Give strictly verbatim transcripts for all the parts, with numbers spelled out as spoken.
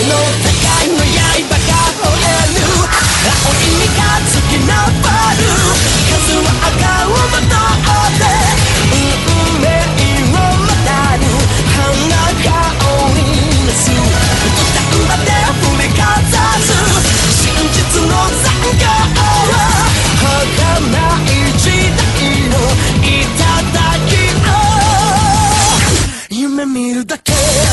いの刃が吠える青い三日月のバル数は赤をまとって運命をまたる花が織りなす歌うまで振りかざす真実の残響は儚い時代の頂きを夢見るだけ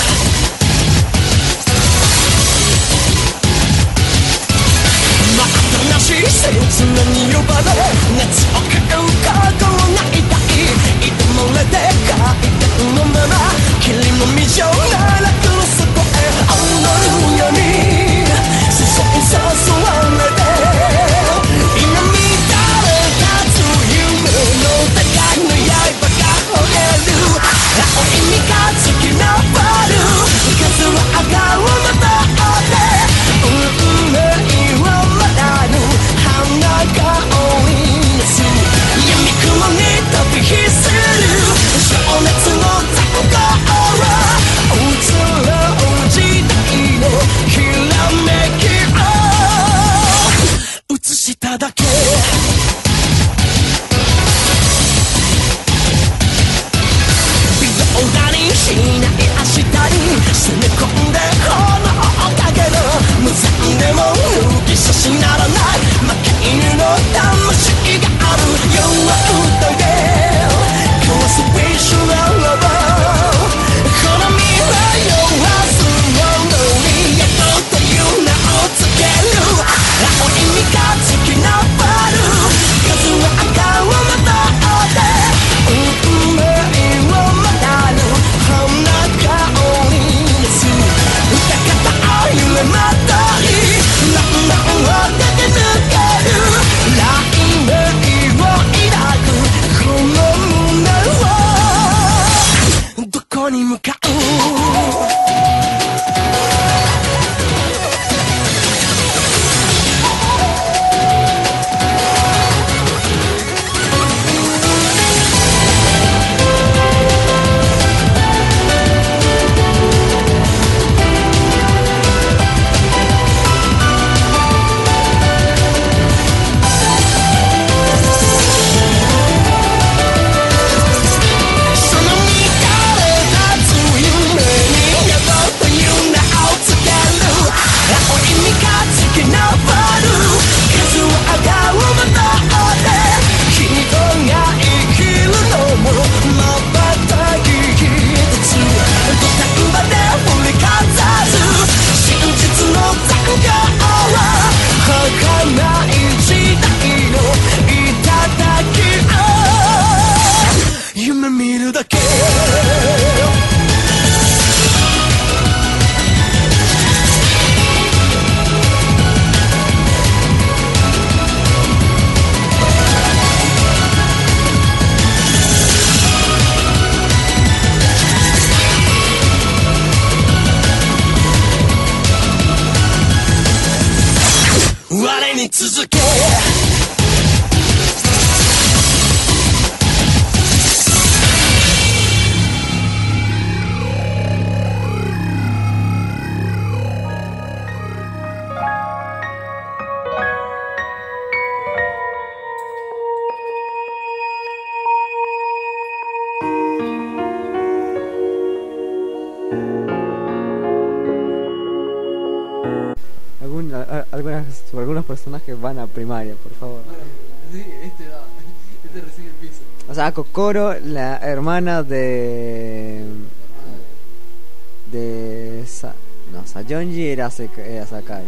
切なに呼ばれ熱を買う過去が痛い痛まれて回転のまま霧の未情ならこの底へ踊るように注い誘われて今見たれ立つ夢の高いの刃が吠える青い三日月のバル数は赤をまとって運命をまたる花が織りなす闇雲に飛び火する情熱の残響は移ろう時代のひらめきを映しただけ微動だにしない明日に攻め込んで炎をかける無残でも抜き差しならない負け犬の魂がある弱くとでコンスピレーションなラバーこの未来を忘れるにやっとという名をつける青い三日月のバル数は赤をまとって運命をまたる花が織りなす歌方を揺れまとり何々を駆け抜ける雷鳴を抱くこの胸はどこに向かう我に続け Algunas, algunos personajes van a primaria, por favor. Sí, este da, este recibe el piso. O sea, Kokoro, la hermana de... De... Sa, no, Sayonji era, Seka, era Sakai.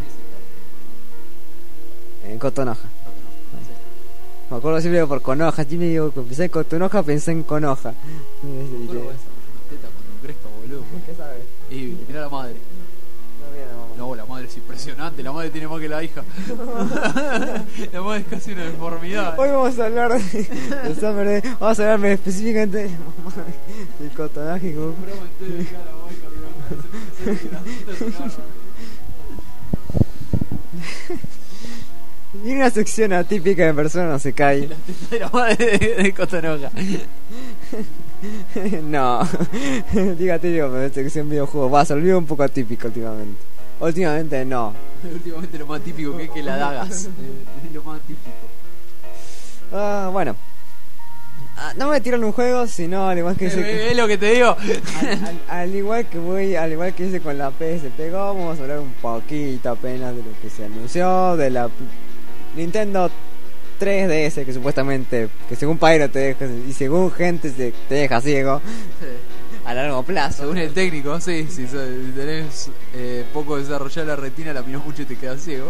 En Kotonoha. Me acuerdo siempre por Konoha. Siempre digo, pensé en Kotonoha, pensé en Konoha. Kokoro va a ser una teta cuando crezca, boludo. ¿Qué sabes? Y mirá la madre. No, la madre es impresionante, la madre tiene más que la hija. La madre es casi una deformidad. Hoy vamos a hablar de, de vamos a hablar específicamente del cotonágico. Y una sección atípica de Persona no se cae. La teta de la madre de, de Kotonoha. No, dígate, digo, sección videojuegos. Va, se olvidó un poco atípico últimamente. Últimamente no. Últimamente lo más típico que es que la dagas. Es lo más típico. Ah, bueno. Ah, no me tiran un juego, sino al igual que hice. Es lo que te digo. Al, al, al igual que voy, al igual que hice con la P S P Go, vamos a hablar un poquito apenas de lo que se anunció de la Nintendo tres D S, que supuestamente, que según Pyro te deja y según gente se, te deja ciego. Sí. A largo plazo. Según el técnico, sí, si tenés eh, poco desarrollada la retina, la miras mucho y te quedas ciego.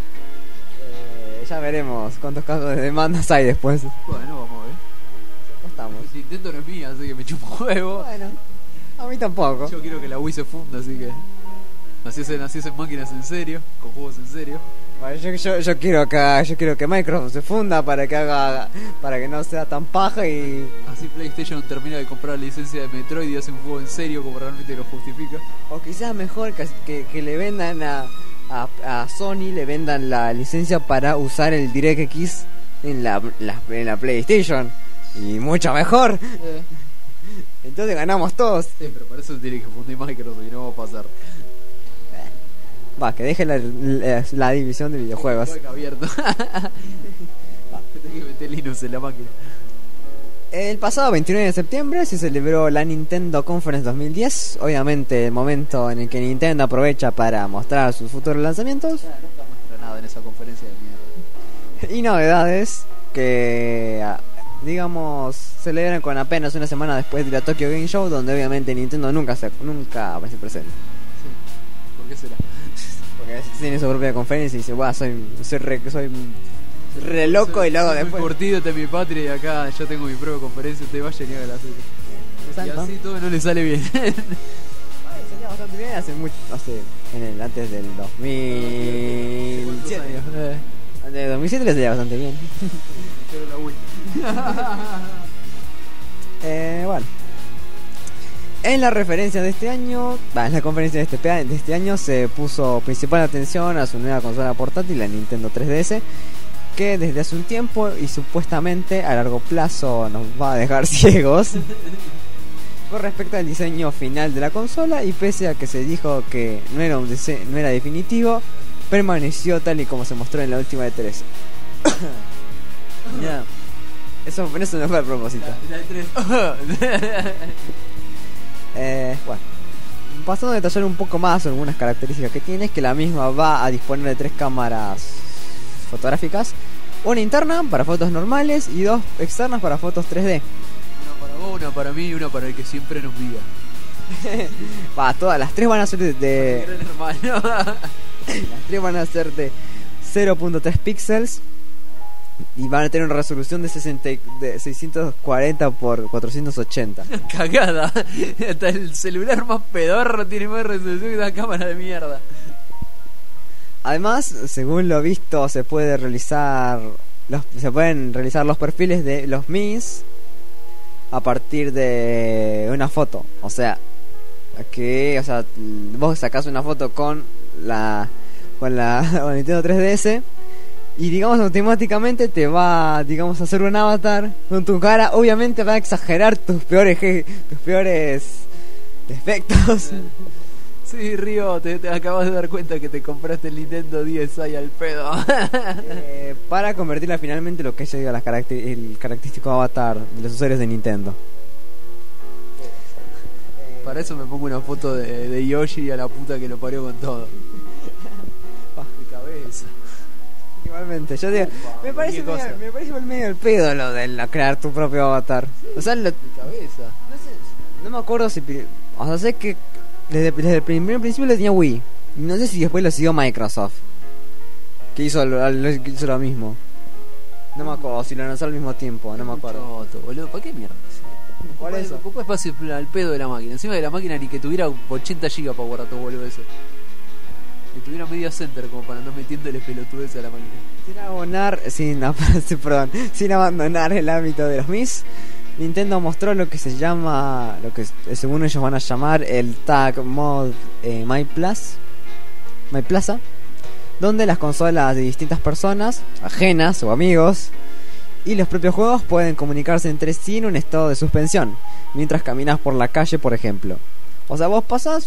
Eh, ya veremos cuántos casos de demandas hay después. Bueno, vamos a ver. Estamos. El Nintendo no es mía, así que me chupo un huevo. Bueno, a mí tampoco. Yo quiero que la Wii se funda, así que naciesen, naciesen máquinas en serio, con juegos en serio. Bueno, yo, yo, yo quiero que yo quiero que Microsoft se funda para que haga para que no sea tan paja y así PlayStation termina de comprar la licencia de Metroid y hace un juego en serio como realmente lo justifica. O quizás mejor que, que, que le vendan a, a, a Sony le vendan la licencia para usar el DirectX en la, la, en la PlayStation y mucho mejor. Eh. Entonces ganamos todos. Sí, pero para eso tiene que fundir Microsoft y no va a pasar. Va, que deje la, la, la división de videojuegos. Abierto. Tengo que meter Linux en la máquina. El pasado veintinueve de septiembre se celebró la Nintendo Conference dos mil diez. Obviamente el momento en el que Nintendo aprovecha para mostrar sus futuros lanzamientos. Claro, nunca muestra nada en esa conferencia de mierda. Y novedades que, digamos, celebran con apenas una semana después de la Tokyo Game Show, donde obviamente Nintendo nunca se nunca aparece presente. Sí. ¿Por qué será? Porque tiene su propia conferencia y dice, guau, soy, soy, re, soy re loco soy, y luego soy después... Muy curtido de mi patria y acá yo tengo mi propia conferencia, te vaya y haga la suya. Y así todo no le sale bien. Ay, salía bastante bien hace mucho, hace, en el, antes del dos mil siete. Eh. Antes del dos mil siete le salía bastante bien. eh, bueno. En la referencia de este año, en la conferencia de este, de este año se puso principal atención a su nueva consola portátil, la Nintendo tres D S, que desde hace un tiempo y supuestamente a largo plazo nos va a dejar ciegos con respecto al diseño final de la consola, y pese a que se dijo que no era, un dise- no era definitivo, permaneció tal y como se mostró en la última E tres. Ya, eso, eso no fue a propósito. La, la E tres. Eh, bueno, pasando a detallar un poco más sobre algunas características que tiene, es que la misma va a disponer de tres cámaras fotográficas, una interna para fotos normales y dos externas para fotos tres D. Una para vos, una para mí y una para el que siempre nos guía. Va, todas las tres van a ser de, de... Las tres van a ser de cero punto tres píxeles y van a tener una resolución de, sesenta, de seiscientos cuarenta por cuatrocientos ochenta. Cagada. Hasta el celular más pedorro tiene más resolución que una cámara de mierda. Además, según lo visto, se puede realizar los, se pueden realizar los perfiles de los Mis a partir de una foto. O sea, que, o sea, vos sacás una foto con la con la, con la Nintendo tres D S y, digamos, automáticamente te va, digamos, a hacer un avatar con tu cara. Obviamente va a exagerar tus peores tus peores defectos. Sí, Río, te, te acabas de dar cuenta que te compraste el Nintendo diez ahí al pedo. eh, para convertirla finalmente lo que yo digo, las caracter- el característico avatar de los usuarios de Nintendo. Para eso me pongo una foto de, de Yoshi y a la puta que lo parió con todo. De cabeza. Igualmente, yo digo, Upa, me parece medio, me parece medio el pedo lo de la, crear tu propio avatar. O sea, lo, de cabeza. No sé, no me acuerdo si, o sea, sé que desde, desde el primer principio lo tenía Wii. No sé si después lo siguió Microsoft, que hizo lo, lo, que hizo lo mismo. No me acuerdo si lo lanzó al mismo tiempo, no me acuerdo. Choto, boludo, ¿para qué mierda? ¿Cuál es eso? Ocupa espacio al pedo de la máquina. Encima de la máquina ni que tuviera ochenta gigas para guardar todo, boludo, eso. Que tuviera media center como para andar metiéndole pelotudez a la máquina. Sin abonar, sin, perdón, sin abandonar el ámbito de los Mis, Nintendo mostró lo que se llama, lo que según ellos van a llamar el Tag Mod eh, My Plus, My Plaza, donde las consolas de distintas personas, ajenas o amigos, y los propios juegos pueden comunicarse entre sí en un estado de suspensión, mientras caminas por la calle, por ejemplo. O sea, vos pasás,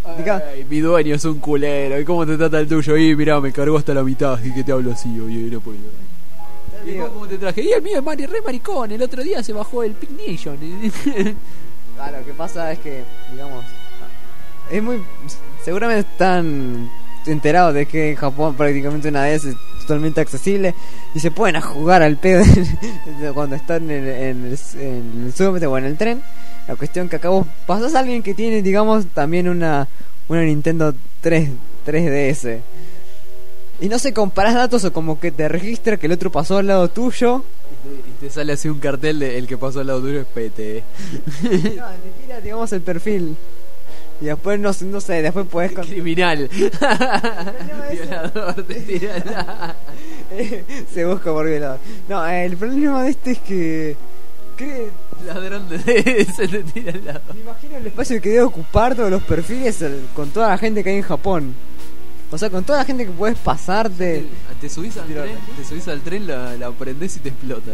Diga- Ay, mi dueño es un culero. ¿Y cómo te trata el tuyo? Y mirá, me cargó hasta la mitad. Y que te hablo así, oye, no puedo. ¿Y digo- cómo te traje? Y el mío es mari- re maricón. El otro día se bajó el Pink Nation. Ah, lo que pasa es que, digamos, es muy. Seguramente están enterados de que en Japón prácticamente una vez es totalmente accesible y se pueden a jugar al pedo cuando están en, en el, en el subte o en el tren. La cuestión que acá vos pasás a alguien que tiene, digamos, también una, una Nintendo tres, tres D S. Y no sé, comparás datos o como que te registra que el otro pasó al lado tuyo. Y te, y te sale así un cartel de el que pasó al lado tuyo es P T. No, te tira, digamos, el perfil. Y después, no, sé- no sé, después podés... con- Criminal. Violador, te tira la... Se busca por violador. No, el problema de este es que... que Ladrón de D S te tira al lado. me imagino el espacio que debe ocupar todos los perfiles el- con toda la gente que hay en Japón. O sea, con toda la gente que puedes pasarte. Te subís al Tiro- tren, te subís al tren, la, la prendés y te explota.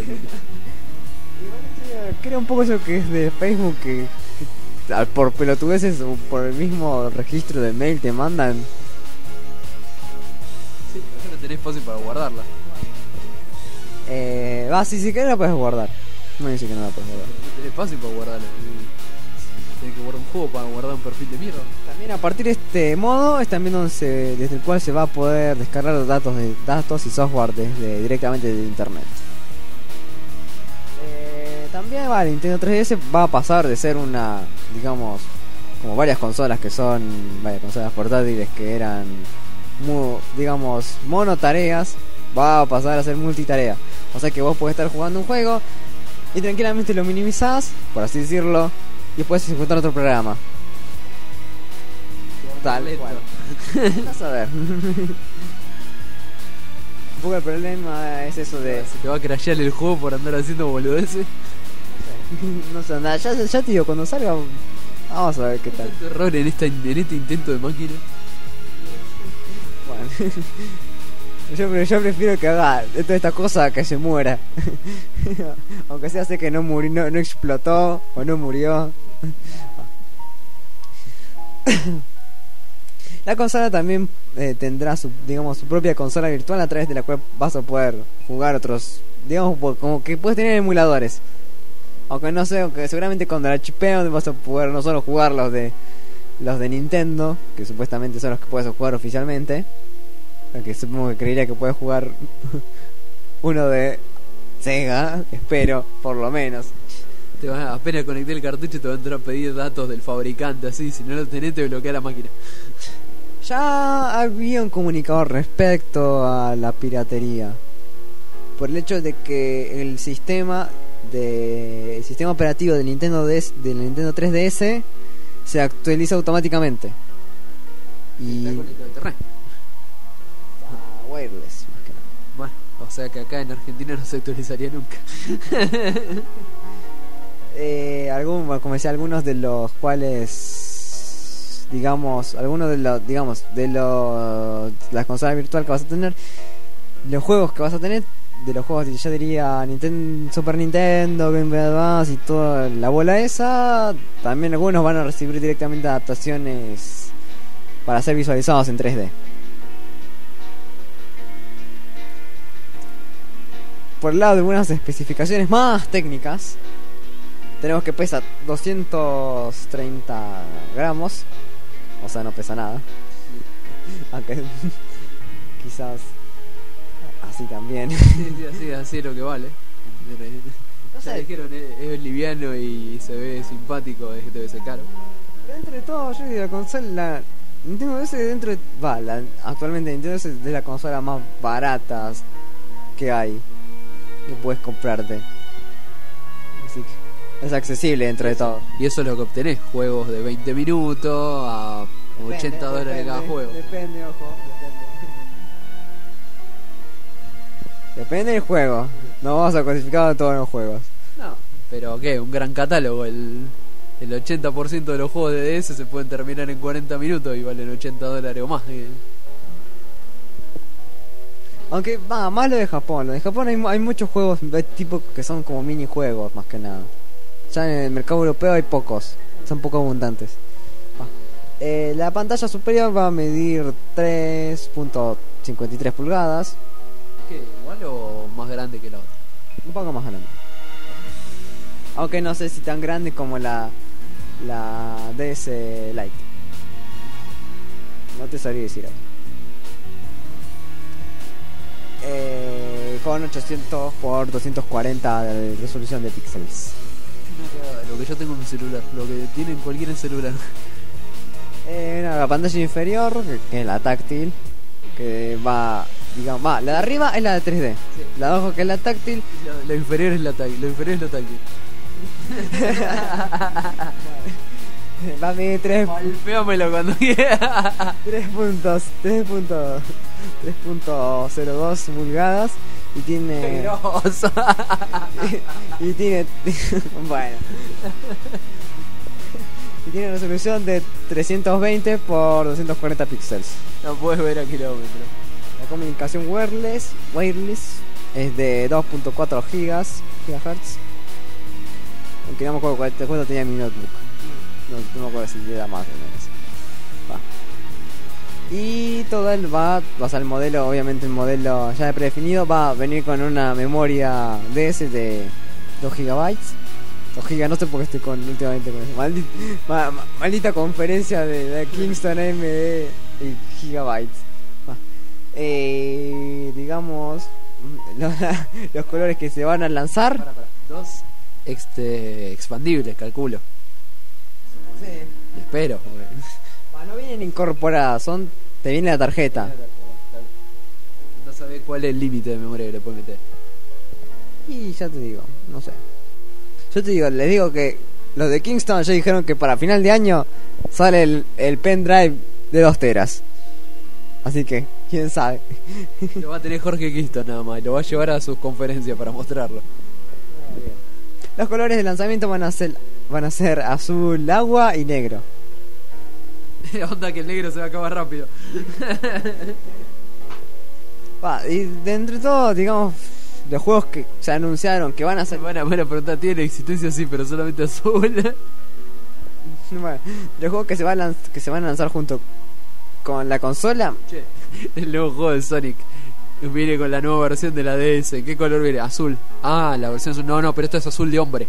Creo un poco eso que es de Facebook que, que al- por pelotudeces o por el mismo registro de mail te mandan. Sí, pero no tenés espacio para guardarla. Eh, va, si si querés la puedes guardar. No dice que no la puedes guardar. No tenés espacio para guardarla. Tenés que guardar un juego para guardar un perfil de mierda. También a partir de este modo es también donde se- desde el cual se va a poder descargar los datos de datos y software desde directamente de internet. Eh, también va, el Nintendo tres D S va a pasar de ser una, digamos, como varias consolas que son varias consolas portátiles que eran mu- digamos monotareas, va a pasar a ser multitarea. O sea que vos podés estar jugando un juego y tranquilamente lo minimizás, por así decirlo, y después ejecutar otro programa. Tal Lento. cual. Vas a ver. Un poco el problema es eso de... Se te va a crashear el juego por andar haciendo boludeces. No sé, nada, ya, ya te digo, cuando salga vamos a ver qué tal. Tanto error en, esta, en este intento de máquina. Bueno. Yo, pre- yo prefiero que haga de toda esta cosa que se muera. Aunque sea sé que no murió, no, no explotó o no murió. La consola también eh, tendrá su, digamos, su propia consola virtual a través de la cual vas a poder jugar otros, digamos, po- como que puedes tener emuladores. Aunque no sé, aunque seguramente cuando la chipean vas a poder no solo jugar los de los de Nintendo, que supuestamente son los que puedes jugar oficialmente. Aunque supongo que creería que puedes jugar uno de Sega, espero, por lo menos. Te vas a, apenas conecté el cartucho te va a entrar a pedir datos del fabricante así. Si no lo tenés te bloquea la máquina. Ya había un comunicado respecto a la piratería. Por el hecho de que el sistema de el sistema operativo del Nintendo D S, del Nintendo tres D S se actualiza automáticamente. Y Está conectado a internet. ah, wireless más que nada. Bueno, o sea que acá en Argentina no se actualizaría nunca. Eh, algún, bueno, como decía, algunos de los cuales, digamos, algunos de los, digamos, de los, las consolas virtuales que vas a tener, los juegos que vas a tener, de los juegos, yo diría Nintendo, Super Nintendo, Game Boy Advance y toda la bola esa, también algunos van a recibir directamente adaptaciones para ser visualizados en tres D. Por el lado de algunas especificaciones más técnicas, tenemos que pesa doscientos treinta gramos. O sea, no pesa nada. Aunque quizás así también. Sí, sí, así, así es lo que vale. No Ya sé. dijeron, es, es liviano y se ve simpático, es que debe ser caro. Pero dentro de todo, yo digo, la consola, la Nintendo D S dentro de, va, la, actualmente Nintendo D S es de las consolas más baratas que hay, que puedes comprarte. Así que es accesible dentro de todo. Y eso es lo que obtenés, juegos de veinte minutos a ochenta dólares cada juego. Depende, ojo, depende. Depende del juego. No vamos a clasificar de todos los juegos. No, pero ¿qué? Un gran catálogo. El, el ochenta por ciento de los juegos de D S se pueden terminar en cuarenta minutos y valen ochenta dólares o más. Aunque va, más lo de Japón. Lo de Japón hay, mu- hay muchos juegos de tipo que son como minijuegos más que nada. Ya en el mercado europeo hay pocos. Son poco abundantes. Ah. Eh, la pantalla superior va a medir tres punto cincuenta y tres pulgadas. ¿Qué? ¿Igual o más grande que la otra? Un poco más grande. Aunque no sé si tan grande como la la D S Lite. No te sabría decir ahí. Eh, con ochocientos por doscientos cuarenta de resolución de píxeles. Una cagada, lo que yo tengo en mi celular, lo que tiene cualquier celular. Eh, no, la pantalla inferior, que, que es la táctil, que va, digamos, va, la de arriba es la de tres D, Sí. la de abajo que es la táctil. Lo, lo inferior es la táctil, lo inferior es la táctil. Va a medir tres Golpéamelo cuando quiera. puntos, tres punto cero dos pulgadas y tiene Grosso. y, y tiene bueno y tiene resolución de trescientos veinte por doscientos cuarenta píxeles. No puedes ver a kilómetros. La comunicación wireless wireless es de dos punto cuatro gigas gigahertz, aunque no me acuerdo cuánto cuánto tenía mi notebook. No, no me acuerdo si era más o menos. Va. Y todo el va, va a ser el modelo, obviamente el modelo ya predefinido, va a venir con una memoria D S de dos gigabytes. dos gigas, no sé por qué estoy con últimamente con eso. Maldita, ma, ma, maldita conferencia de, de Kingston A M D y gigabytes. Va. Eh, digamos, los, los colores que se van a lanzar. Para, para. Dos este, expandibles, calculo. Sí. Espero. Va, no vienen incorporadas, son te viene la tarjeta. No sabés cuál es el límite de memoria que le puedes meter. Y ya te digo, no sé. Yo te digo, les digo que los de Kingston ya dijeron que para final de año sale el, el pendrive de dos teras. Así que, quién sabe. Lo va a tener Jorge Kingston nada más. Y lo va a llevar a sus conferencias para mostrarlo. Los colores de lanzamiento van a ser van a ser azul, agua y negro. Onda que el negro se va a acabar rápido. Va, y de entre todo, digamos, los juegos que se anunciaron que van a ser Van a, van a preguntar, ¿tiene existencia? Sí, pero solamente azul. bueno, los juegos que se van a lanz- que se van a lanzar junto con la consola. Che, el nuevo juego de Sonic viene con la nueva versión de la D S. ¿Qué color viene? Azul. Ah, la versión azul. No, no, pero esto es azul de hombre.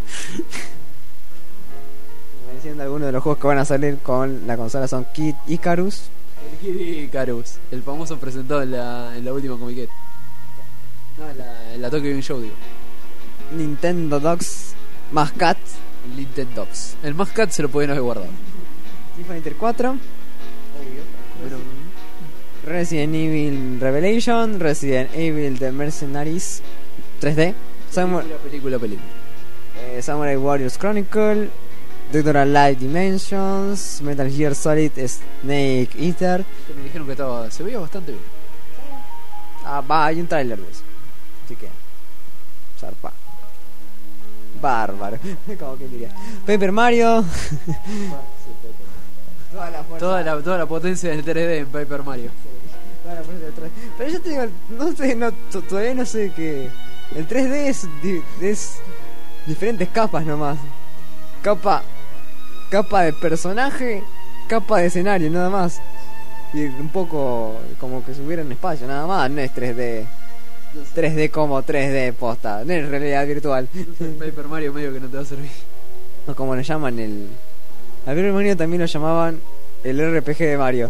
Diciendo algunos de los juegos que van a salir con la consola son Kid Icarus, El Kid Icarus, el famoso presentado en la, en la última Comiquet. No, en la, en la Tokyo Game Show, digo. Nintendo Dogs Mascat, El Nintendo. El Mascat se lo pueden haber guardado. FIFA Fighter cuatro, Bueno, Resident Evil Revelation, Resident Evil The Mercenaries tres D, Samu- película, película, película. eh, Samurai Warriors Chronicle, Doctor Light Dimensions, Metal Gear Solid Snake Eater. Que me dijeron que estaba, se veía bastante bien. Ah, va, hay un tráiler de eso. Así que zarpa. Bárbaro, como quien diría. Paper Mario. Toda la fuerza. Toda la, toda la potencia del tres D en Paper Mario. Toda la fuerza del tres D. Pero yo te digo, no sé, no, t- todavía no sé que el tres D es, di- es diferentes capas nomás. Capa, capa de personaje, capa de escenario, nada más. Y un poco como que subiera en espacio, nada más. No es tres D, No sé, tres D como tres D posta, no es realidad virtual. no sé, Paper Mario medio que no te va a servir. No, como lo llaman el... Al Paper Mario también lo llamaban el R P G de Mario.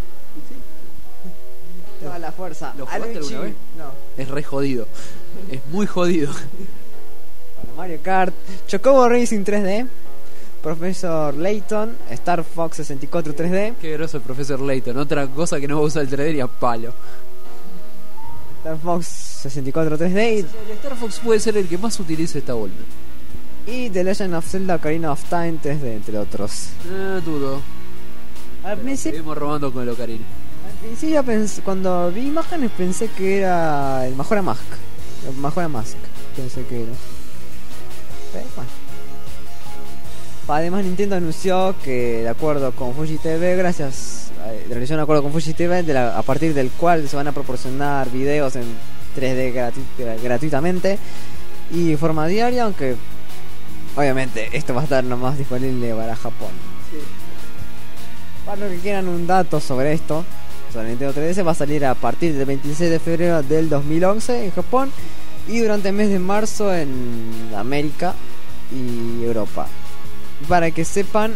Toda la fuerza. ¿Lo A jugaste Luigi, alguna vez? No. Es re jodido. Es muy jodido. Bueno, Mario Kart, Chocobo Racing tres D, Professor Layton, Star Fox sesenta y cuatro tres D, Qué groso el profesor Layton. Otra cosa que no va a usar el tres D ni a palo. Star Fox sesenta y cuatro tres D El Star Fox puede ser el que más utilice esta vuelta. y, y The Legend of Zelda Ocarina of Time tres D, entre otros. Eh, dudo. Al principio, Seguimos robando con el Ocarina. al principio pensé, cuando vi imágenes pensé que era el Majora Mask. El Majora Mask, pensé que era. Pero bueno. Además Nintendo anunció que de acuerdo con Fuji T V, gracias eh, realizó un acuerdo con Fuji T V de la- a partir del cual se van a proporcionar videos en tres D gratu- gratuitamente y de forma diaria, aunque obviamente esto va a estar nomás disponible para Japón. Para Para los que quieran un dato sobre esto, sobre Nintendo tres D S, va a salir a partir del veintiséis de febrero del dos mil once en Japón y durante el mes de marzo en América y Europa. Para que sepan,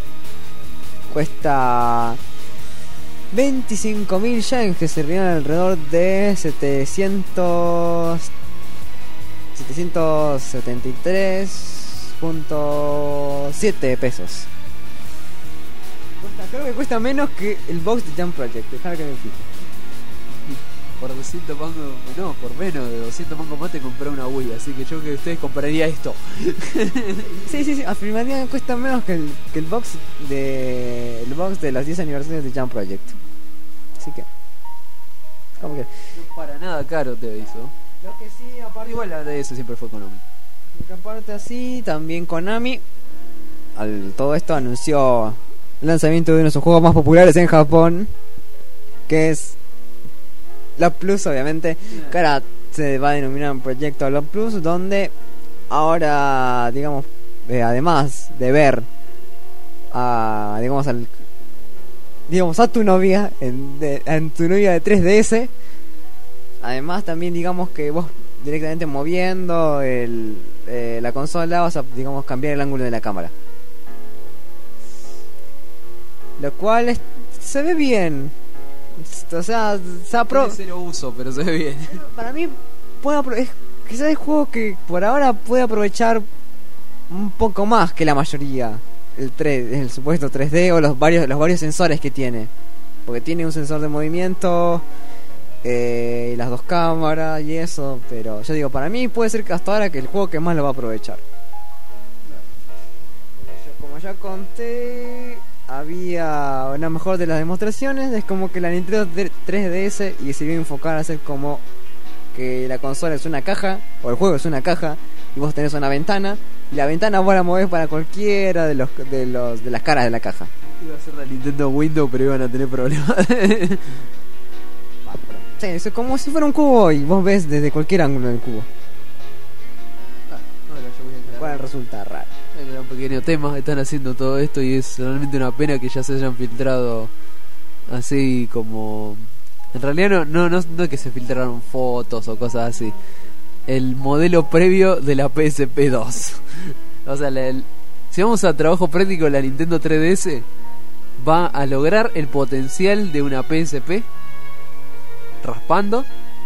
cuesta veinticinco mil yens, que serían alrededor de setecientos setenta y tres punto siete pesos. Cuesta, creo que cuesta menos que el box de Jump Project. Dejá que me fijo. Por doscientos mangos, no, por menos de doscientos mangos más te compré una Wii, así que yo creo que ustedes compraría esto. Sí, sí, sí, afirmativamente cuesta menos que el, que el box de el box de los diez aniversarios de Jump Project. Así que como que no para nada caro te aviso. lo que sí, aparte, Igual la D S siempre fue Konami. lo que aparte así, también Konami al todo esto anunció el lanzamiento de uno de sus juegos más populares en Japón, que es Love Plus, obviamente, que ahora se va a denominar Proyecto Love Plus, donde ahora, digamos, eh, además de ver a, digamos, al, digamos, a tu novia, en, de, en tu novia de tres D S, además también, digamos, que vos directamente moviendo el, eh, la consola vas a, digamos, cambiar el ángulo de la cámara. Lo cual es, se ve bien. O sea, se apro- Tiene cero uso, pero se ve bien. para mí puede apro- es quizás el juego que por ahora puede aprovechar un poco más que la mayoría el tres, el supuesto tres D o los varios los varios sensores que tiene, porque tiene un sensor de movimiento eh, y las dos cámaras y eso, pero yo digo, para mí puede ser que hasta ahora que el juego que más lo va a aprovechar. Como ya conté, había una mejor de las demostraciones, es como que la Nintendo tres D S y se iba a enfocar a hacer como que la consola es una caja, o el juego es una caja, y vos tenés una ventana, y la ventana vos la movés para cualquiera de los de los de las caras de la caja. Iba a ser la Nintendo Windows, pero iban a tener problemas. Sí, es como si fuera un cubo y vos ves desde cualquier ángulo del cubo. Ahora yo voy a quedar. Cual resulta raro. Era un pequeño tema, están haciendo todo esto y es realmente una pena que ya se hayan filtrado así como... En realidad no, no, no, no es que se filtraron fotos o cosas así. El modelo previo de la P S P dos. O sea, la, el, si vamos a trabajo práctico, la Nintendo tres D S va a lograr el potencial de una P S P raspando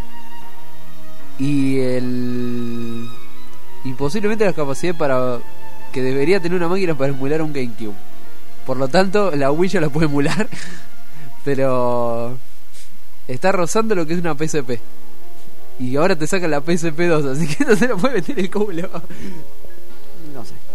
y el y posiblemente las capacidades para que debería tener una máquina para emular un GameCube. Por lo tanto, la Wii ya la puede emular, pero está rozando lo que es una P S P. Y ahora te sacan la P S P dos, así que no se la puede meter el culo. No sé.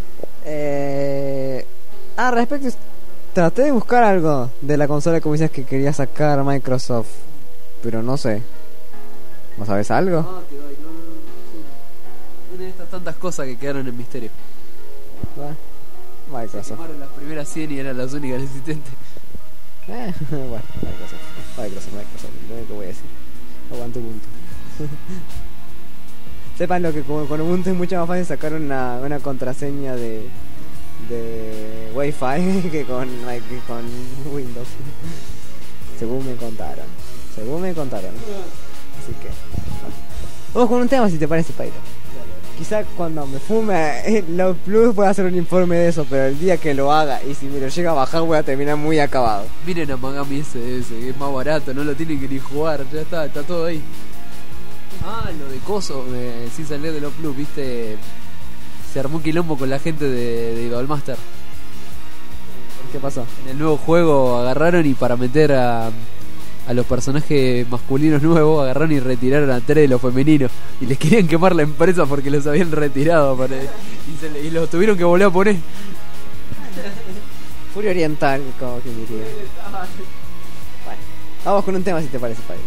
Eh... Ah, respecto, traté de buscar algo de la consola que me decías que quería sacar Microsoft, pero no sé. ¿No sabes algo? Ah, quedó ahí, no, no, no, sí. Una de estas tantas cosas que quedaron en misterio. Bueno, Se Microsoft. quemaron las primeras cien y eran las únicas existentes. Eh, bueno, Microsoft. Microsoft, Microsoft, lo único que voy a decir. Aguante Ubuntu. Sepan lo que con, con Ubuntu es mucho más fácil sacar una, una contraseña de de Wi-Fi que con, que con Windows. Según me contaron. Según me contaron. Así que bueno. Vamos con un tema, si te parece, Pairo. Quizá cuando me fume los Plus pueda hacer un informe de eso, pero el día que lo haga y si me lo llega a bajar voy a terminar muy acabado. Miren a Magami S S, que es más barato, no lo tienen que ni jugar, ya está, está todo ahí. Ah, lo de Coso, eh, sin salir de los Plus, viste, se armó un quilombo con la gente de, de Idolmaster. ¿Qué pasó? En el nuevo juego agarraron y para meter a, a los personajes masculinos nuevos, agarraron y retiraron a tres de los femeninos. Y les querían quemar la empresa porque los habían retirado. Para, y, se le, y los tuvieron que volver a poner. Furia Oriental, como quien diría. Bueno, vamos con un tema, si te parece, Pairo.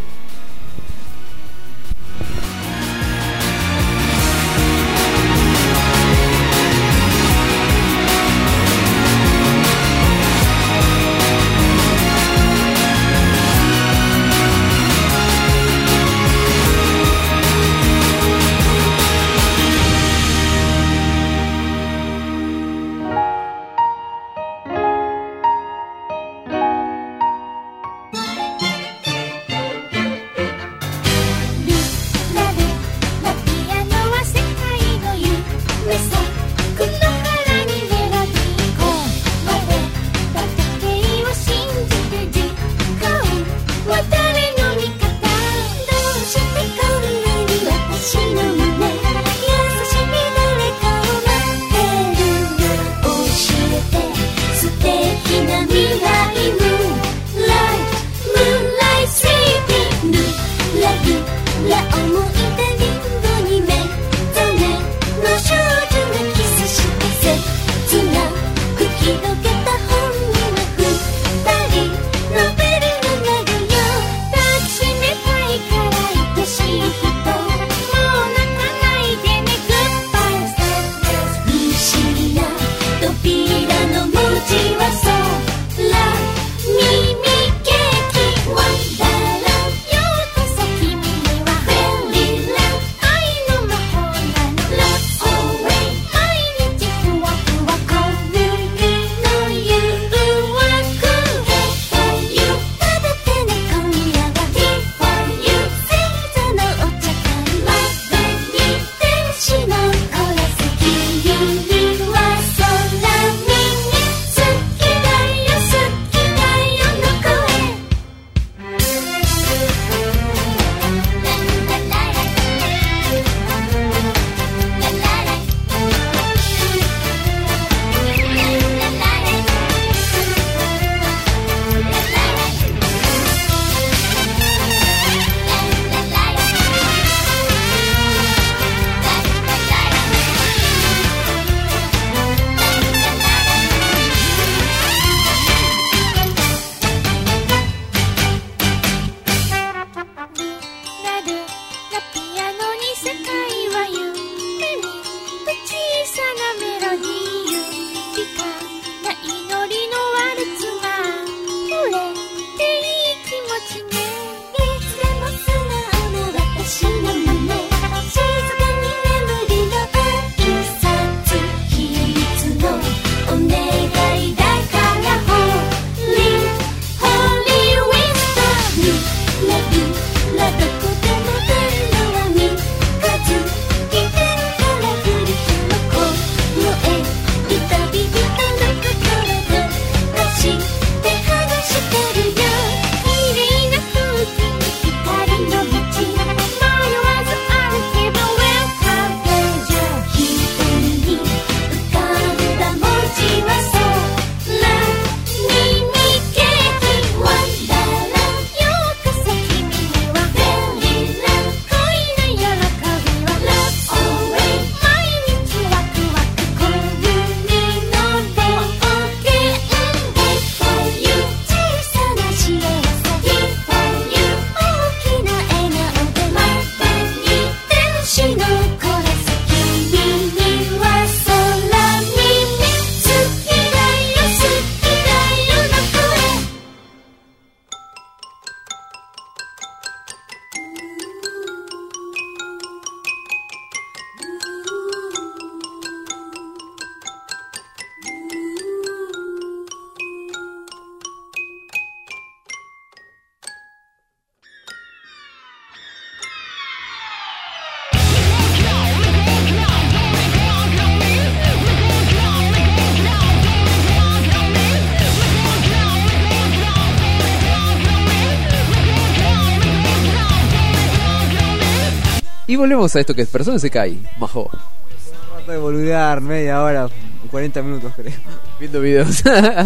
Y volvemos a esto que es Persona Sekai, Majo. Trato de boludear media hora, cuarenta minutos creo. Viendo videos.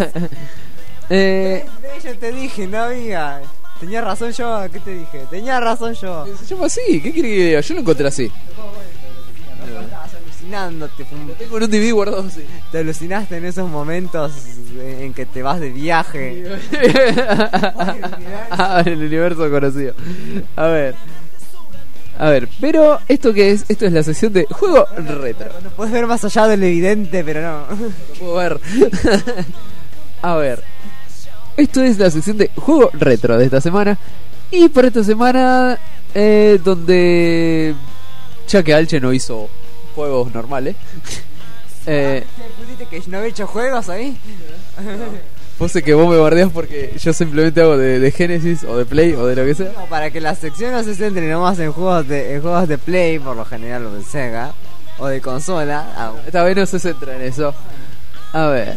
eh, Yo te dije, no amiga. Tenía razón yo, ¿qué te dije? Tenía razón yo. se llama así, ¿qué quiere que diga? Yo lo encontré así. Estabas alucinándote. Lo tengo en un D V D guardado así. Te alucinaste en esos momentos en que te vas de viaje. Ah, el universo conocido. A ver. A ver, pero ¿esto qué es? Esto es la sección de juego retro. No puedes ver más allá de lo evidente, pero no. No puedo ver. A ver. Esto es la sección de juego retro de esta semana. Y por esta semana, eh, donde ya que Alche no hizo juegos normales, eh, ¿Pusiste que no había hecho juegos ahí? puse que vos me bardeás porque yo simplemente hago de, de Genesis o de Play o de lo que sea. No, para que la sección no se centre nomás en juegos de, en juegos de Play, por lo general, o de Sega, o de consola. Ah, Esta vez no se centra en eso. A ver.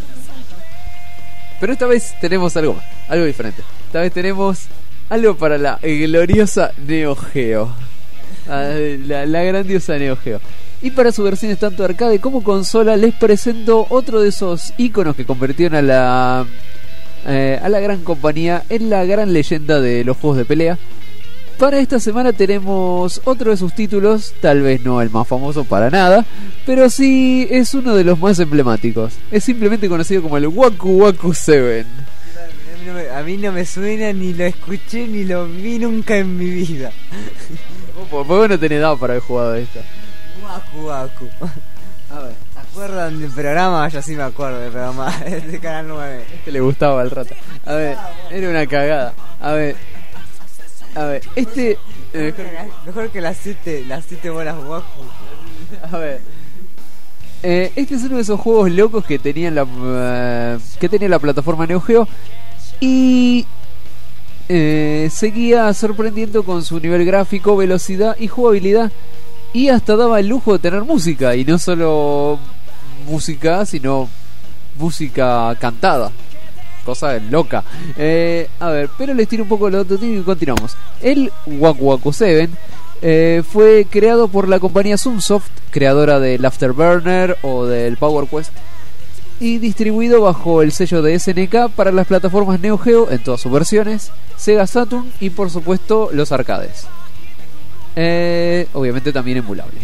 Pero esta vez tenemos algo más, algo diferente. Esta vez tenemos algo para la gloriosa Neo Geo. Ah, La, la grandiosa Neo Geo. Y para sus versiones tanto arcade como consola les presento otro de esos iconos que convirtieron a la eh, a la gran compañía en la gran leyenda de los juegos de pelea. Para esta semana tenemos otro de sus títulos, tal vez no el más famoso para nada, pero sí es uno de los más emblemáticos. Es simplemente conocido como el Waku Waku siete. a, mí no me, a mí no me suena, ni lo escuché, ni lo vi nunca en mi vida. Vos, vos no tenés edad para haber jugado esto. Waku Waku. A ver, ¿se acuerdan del programa? Yo sí me acuerdo del programa de Canal nueve. Este le gustaba al rata. A ver, era una cagada. A ver, a ver, este... eh, Mejor que las siete, las siete bolas Waku. A ver, eh, este es uno de esos juegos locos que tenían la eh, que tenía la plataforma Neo Geo y eh, seguía sorprendiendo con su nivel gráfico, velocidad y jugabilidad, y hasta daba el lujo de tener música, y no solo música, sino música cantada. Cosa loca. Eh, a ver, pero les tiro un poco el otro y continuamos. El Waku Waku siete eh, fue creado por la compañía Sunsoft, creadora del Afterburner o del Power Quest, y distribuido bajo el sello de S N K para las plataformas Neo Geo en todas sus versiones, Sega Saturn y por supuesto los arcades. Eh, obviamente también emulable.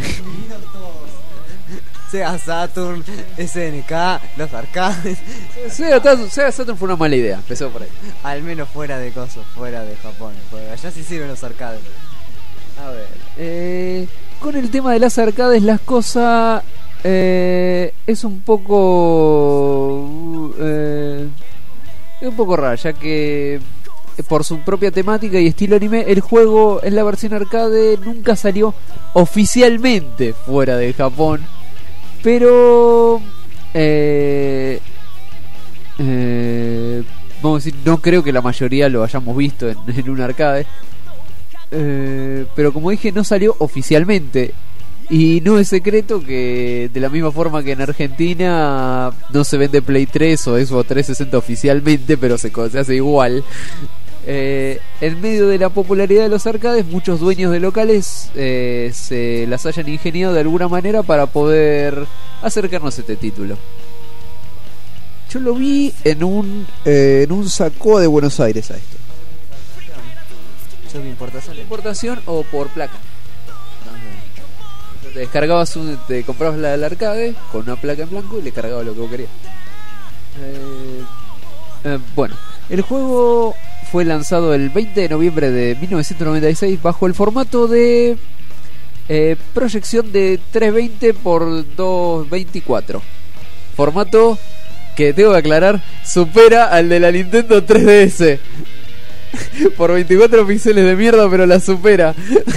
Sega Saturn, S N K, los arcades. Sega, Sega Saturn fue una mala idea, empezó por ahí. Al menos fuera de cosas, fuera de Japón. Porque allá sí sirven los arcades. A ver, eh, con el tema de las arcades las cosas eh, es un poco eh, es un poco raro, ya que por su propia temática y estilo anime, el juego en la versión arcade nunca salió oficialmente fuera de Japón, pero eh, eh, vamos a decir, no creo que la mayoría lo hayamos visto en, en un arcade. Eh, pero como dije, no salió oficialmente. Y no es secreto que de la misma forma que en Argentina no se vende Play tres o Xbox trescientos sesenta oficialmente, pero se, se hace igual. Eh, en medio de la popularidad de los arcades, muchos dueños de locales eh, se las hayan ingeniado de alguna manera para poder acercarnos a este título. Yo lo vi en un eh, en un saco de Buenos Aires a esto. ¿Eso me importa? ¿Importación o por placa? Te descargabas un, te comprabas la del arcade con una placa en blanco y le cargabas lo que vos querías. Eh, eh, bueno, el juego fue lanzado el veinte de noviembre de mil novecientos noventa y seis bajo el formato de eh, proyección de trescientos veinte por doscientos veinticuatro. Formato que, tengo que aclarar, supera al de la Nintendo tres D S. Por veinticuatro píxeles de mierda, pero la supera.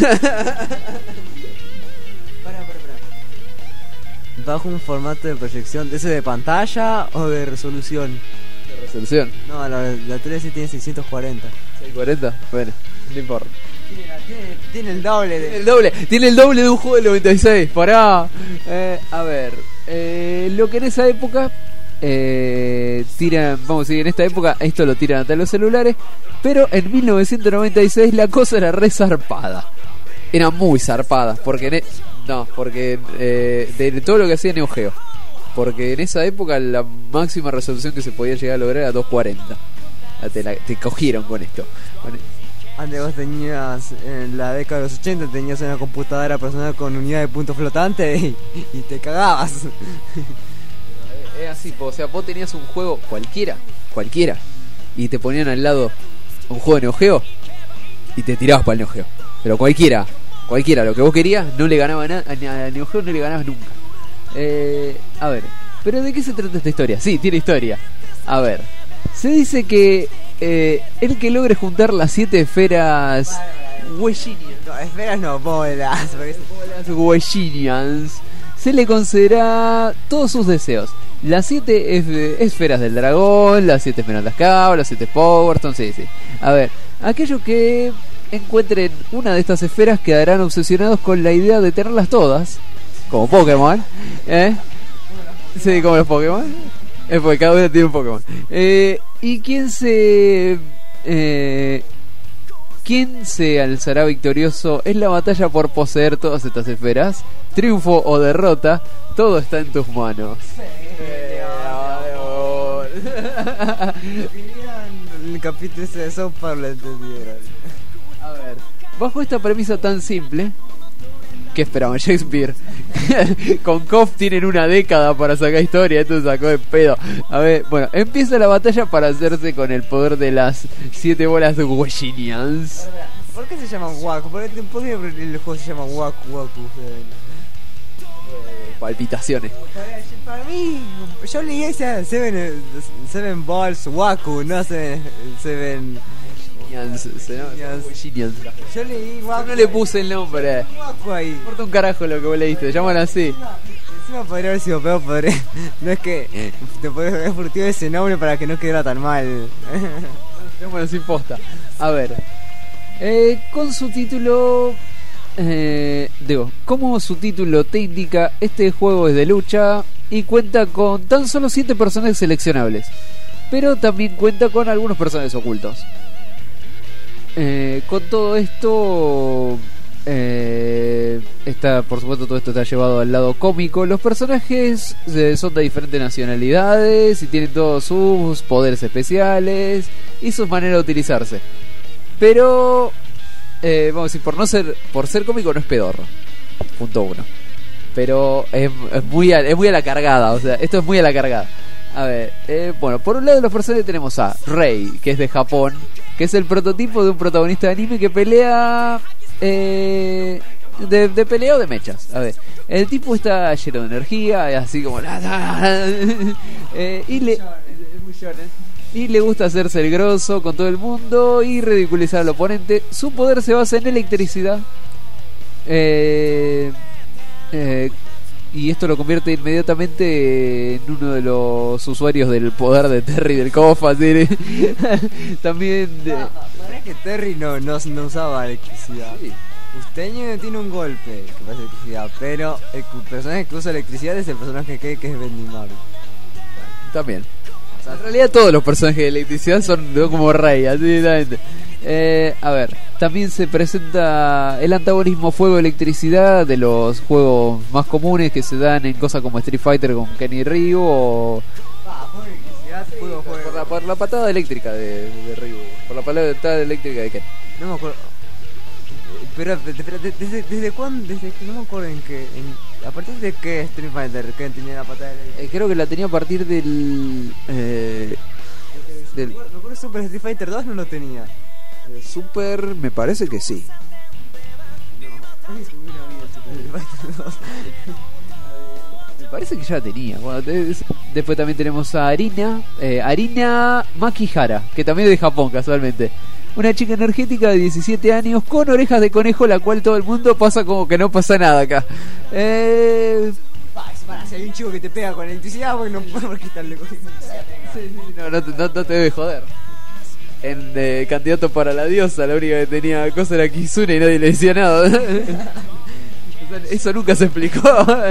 ¿Bajo un formato de proyección? ¿Ese de pantalla o de resolución? De resolución. No, la, la tres D S tiene seiscientos cuarenta. ¿seiscientos cuarenta? Bueno, no importa. Tiene, tiene, tiene el doble de... Tiene el doble, tiene el doble de un juego del noventa y seis. Pará. Eh, a ver, eh, lo que en esa época eh, tiran, vamos a decir, en esta época esto lo tiran hasta los celulares, pero en mil novecientos noventa y seis la cosa era re zarpada. eran muy zarpadas. Porque en e- no, porque eh, de todo lo que hacía Neo Geo. Porque en esa época la máxima resolución que se podía llegar a lograr era doscientos cuarenta. Te, la, te cogieron con esto. Con- Antes vos tenías, en la década de los ochenta, tenías una computadora personal con unidad de punto flotante y, y te cagabas. Es así, po, o sea, vos tenías un juego cualquiera, cualquiera, y te ponían al lado un juego de Neo Geo y te tirabas para el Neo Geo. Pero cualquiera, cualquiera, lo que vos querías, no le ganaba nada, a Neo Geo no le ganabas nunca. Eh, a ver, ¿pero de qué se trata esta historia? Sí, tiene historia. A ver, se dice que eh, el que logre juntar las siete esferas Weshinians, No, esferas no, bolas. porque- las Weshinians, se le concederá todos sus deseos. Las siete es- esferas del dragón, las siete esmeraldas cabras, las siete Powerstone, sí, sí. A ver, aquellos que encuentren una de estas esferas quedarán obsesionados con la idea de tenerlas todas, como Pokémon, ¿eh? Sí, como los Pokémon. Es porque cada uno tiene un Pokémon. Eh, y quién se... Eh, ¿Quién se alzará victorioso en la batalla por poseer todas estas esferas? Triunfo o derrota, todo está en tus manos. El capítulo ese de South Park lo entendieron. A ver, bajo esta premisa tan simple, ¿qué esperaban? Shakespeare. Con Koff tienen una década para sacar historia, esto se sacó de pedo. A ver, bueno, empieza la batalla para hacerse con el poder de las siete bolas de Weshinians. ¿Por qué se llaman Waku? ¿Por qué por qué el juego se llama Waku Waku? Palpitaciones. Para, para mí, yo leí esa Seven, eh, Seven Balls Waku, no Seven... Seven Se llama Weshinians. yo leí Yo Waku. no le puse el nombre. Waku ahí. No importa un carajo lo que vos leíste, llaman así. Encima podría haber sido peor, podría... No es que te podrías haber furtido ese nombre para que no quedara tan mal. Llaman así posta. A ver. Eh, con su título... Eh, digo, como su título te indica, este juego es de lucha y cuenta con tan solo siete personajes seleccionables, pero también cuenta con algunos personajes ocultos. Eh, con todo esto, eh, está, por supuesto, todo esto está llevado al lado cómico. Los personajes eh, son de diferentes nacionalidades y tienen todos sus poderes especiales y sus maneras de utilizarse. Pero Eh, vamos a decir, por no ser por ser cómico no es pedorro, punto uno, pero es, es muy a, es muy a la cargada, o sea, esto es muy a la cargada. A ver, eh, bueno, por un lado de los personajes tenemos a Rei, que es de Japón, que es el prototipo de un protagonista de anime que pelea eh, de, de pelea o de mechas. A ver, el tipo está lleno de energía, es así como la, la, la, eh, y le Y le gusta hacerse el grosso con todo el mundo y ridiculizar al oponente. Su poder se basa en electricidad. Eh, eh, y esto lo convierte inmediatamente en uno de los usuarios del poder de Terry del Koff. Así. También... De... Para que Terry no, no, no usaba electricidad. Sí. Usteño tiene un golpe que parece electricidad, pero el personaje que usa electricidad es el personaje que, que es Bendimaru. También. En realidad todos los personajes de electricidad son como Rey, así directamente. Eh, a ver, también se presenta el antagonismo fuego-electricidad de los juegos más comunes que se dan en cosas como Street Fighter con Kenny Ryu o... Ah, fuego electricidad, fuego, fuego. Por la, por la patada eléctrica de, de Ryu, por la patada eléctrica de Ken. No me acuerdo. Pero, pero desde, desde cuándo, desde que no me acuerdo en qué, en, a partir de qué Street Fighter que tenía la patada eléctrica. Eh, creo que la tenía a partir del... Eh, del Me acuerdo que Super Street Fighter dos no lo tenía. Super... me parece que sí. Me parece que ya la tenía. Bueno, des- después también tenemos a Arina, eh, Arina Makihara, que también es de Japón, casualmente. Una chica energética de diecisiete años con orejas de conejo, la cual todo el mundo pasa como que no pasa nada acá. Eh, Para, si hay un chico que te pega con electricidad, porque no podemos quitarle con electricidad. no, no, te- no, no te debe joder. En eh, Candidato para la Diosa, la única que tenía cosa era Kizune y nadie le decía nada. O sea, eso nunca se explicó.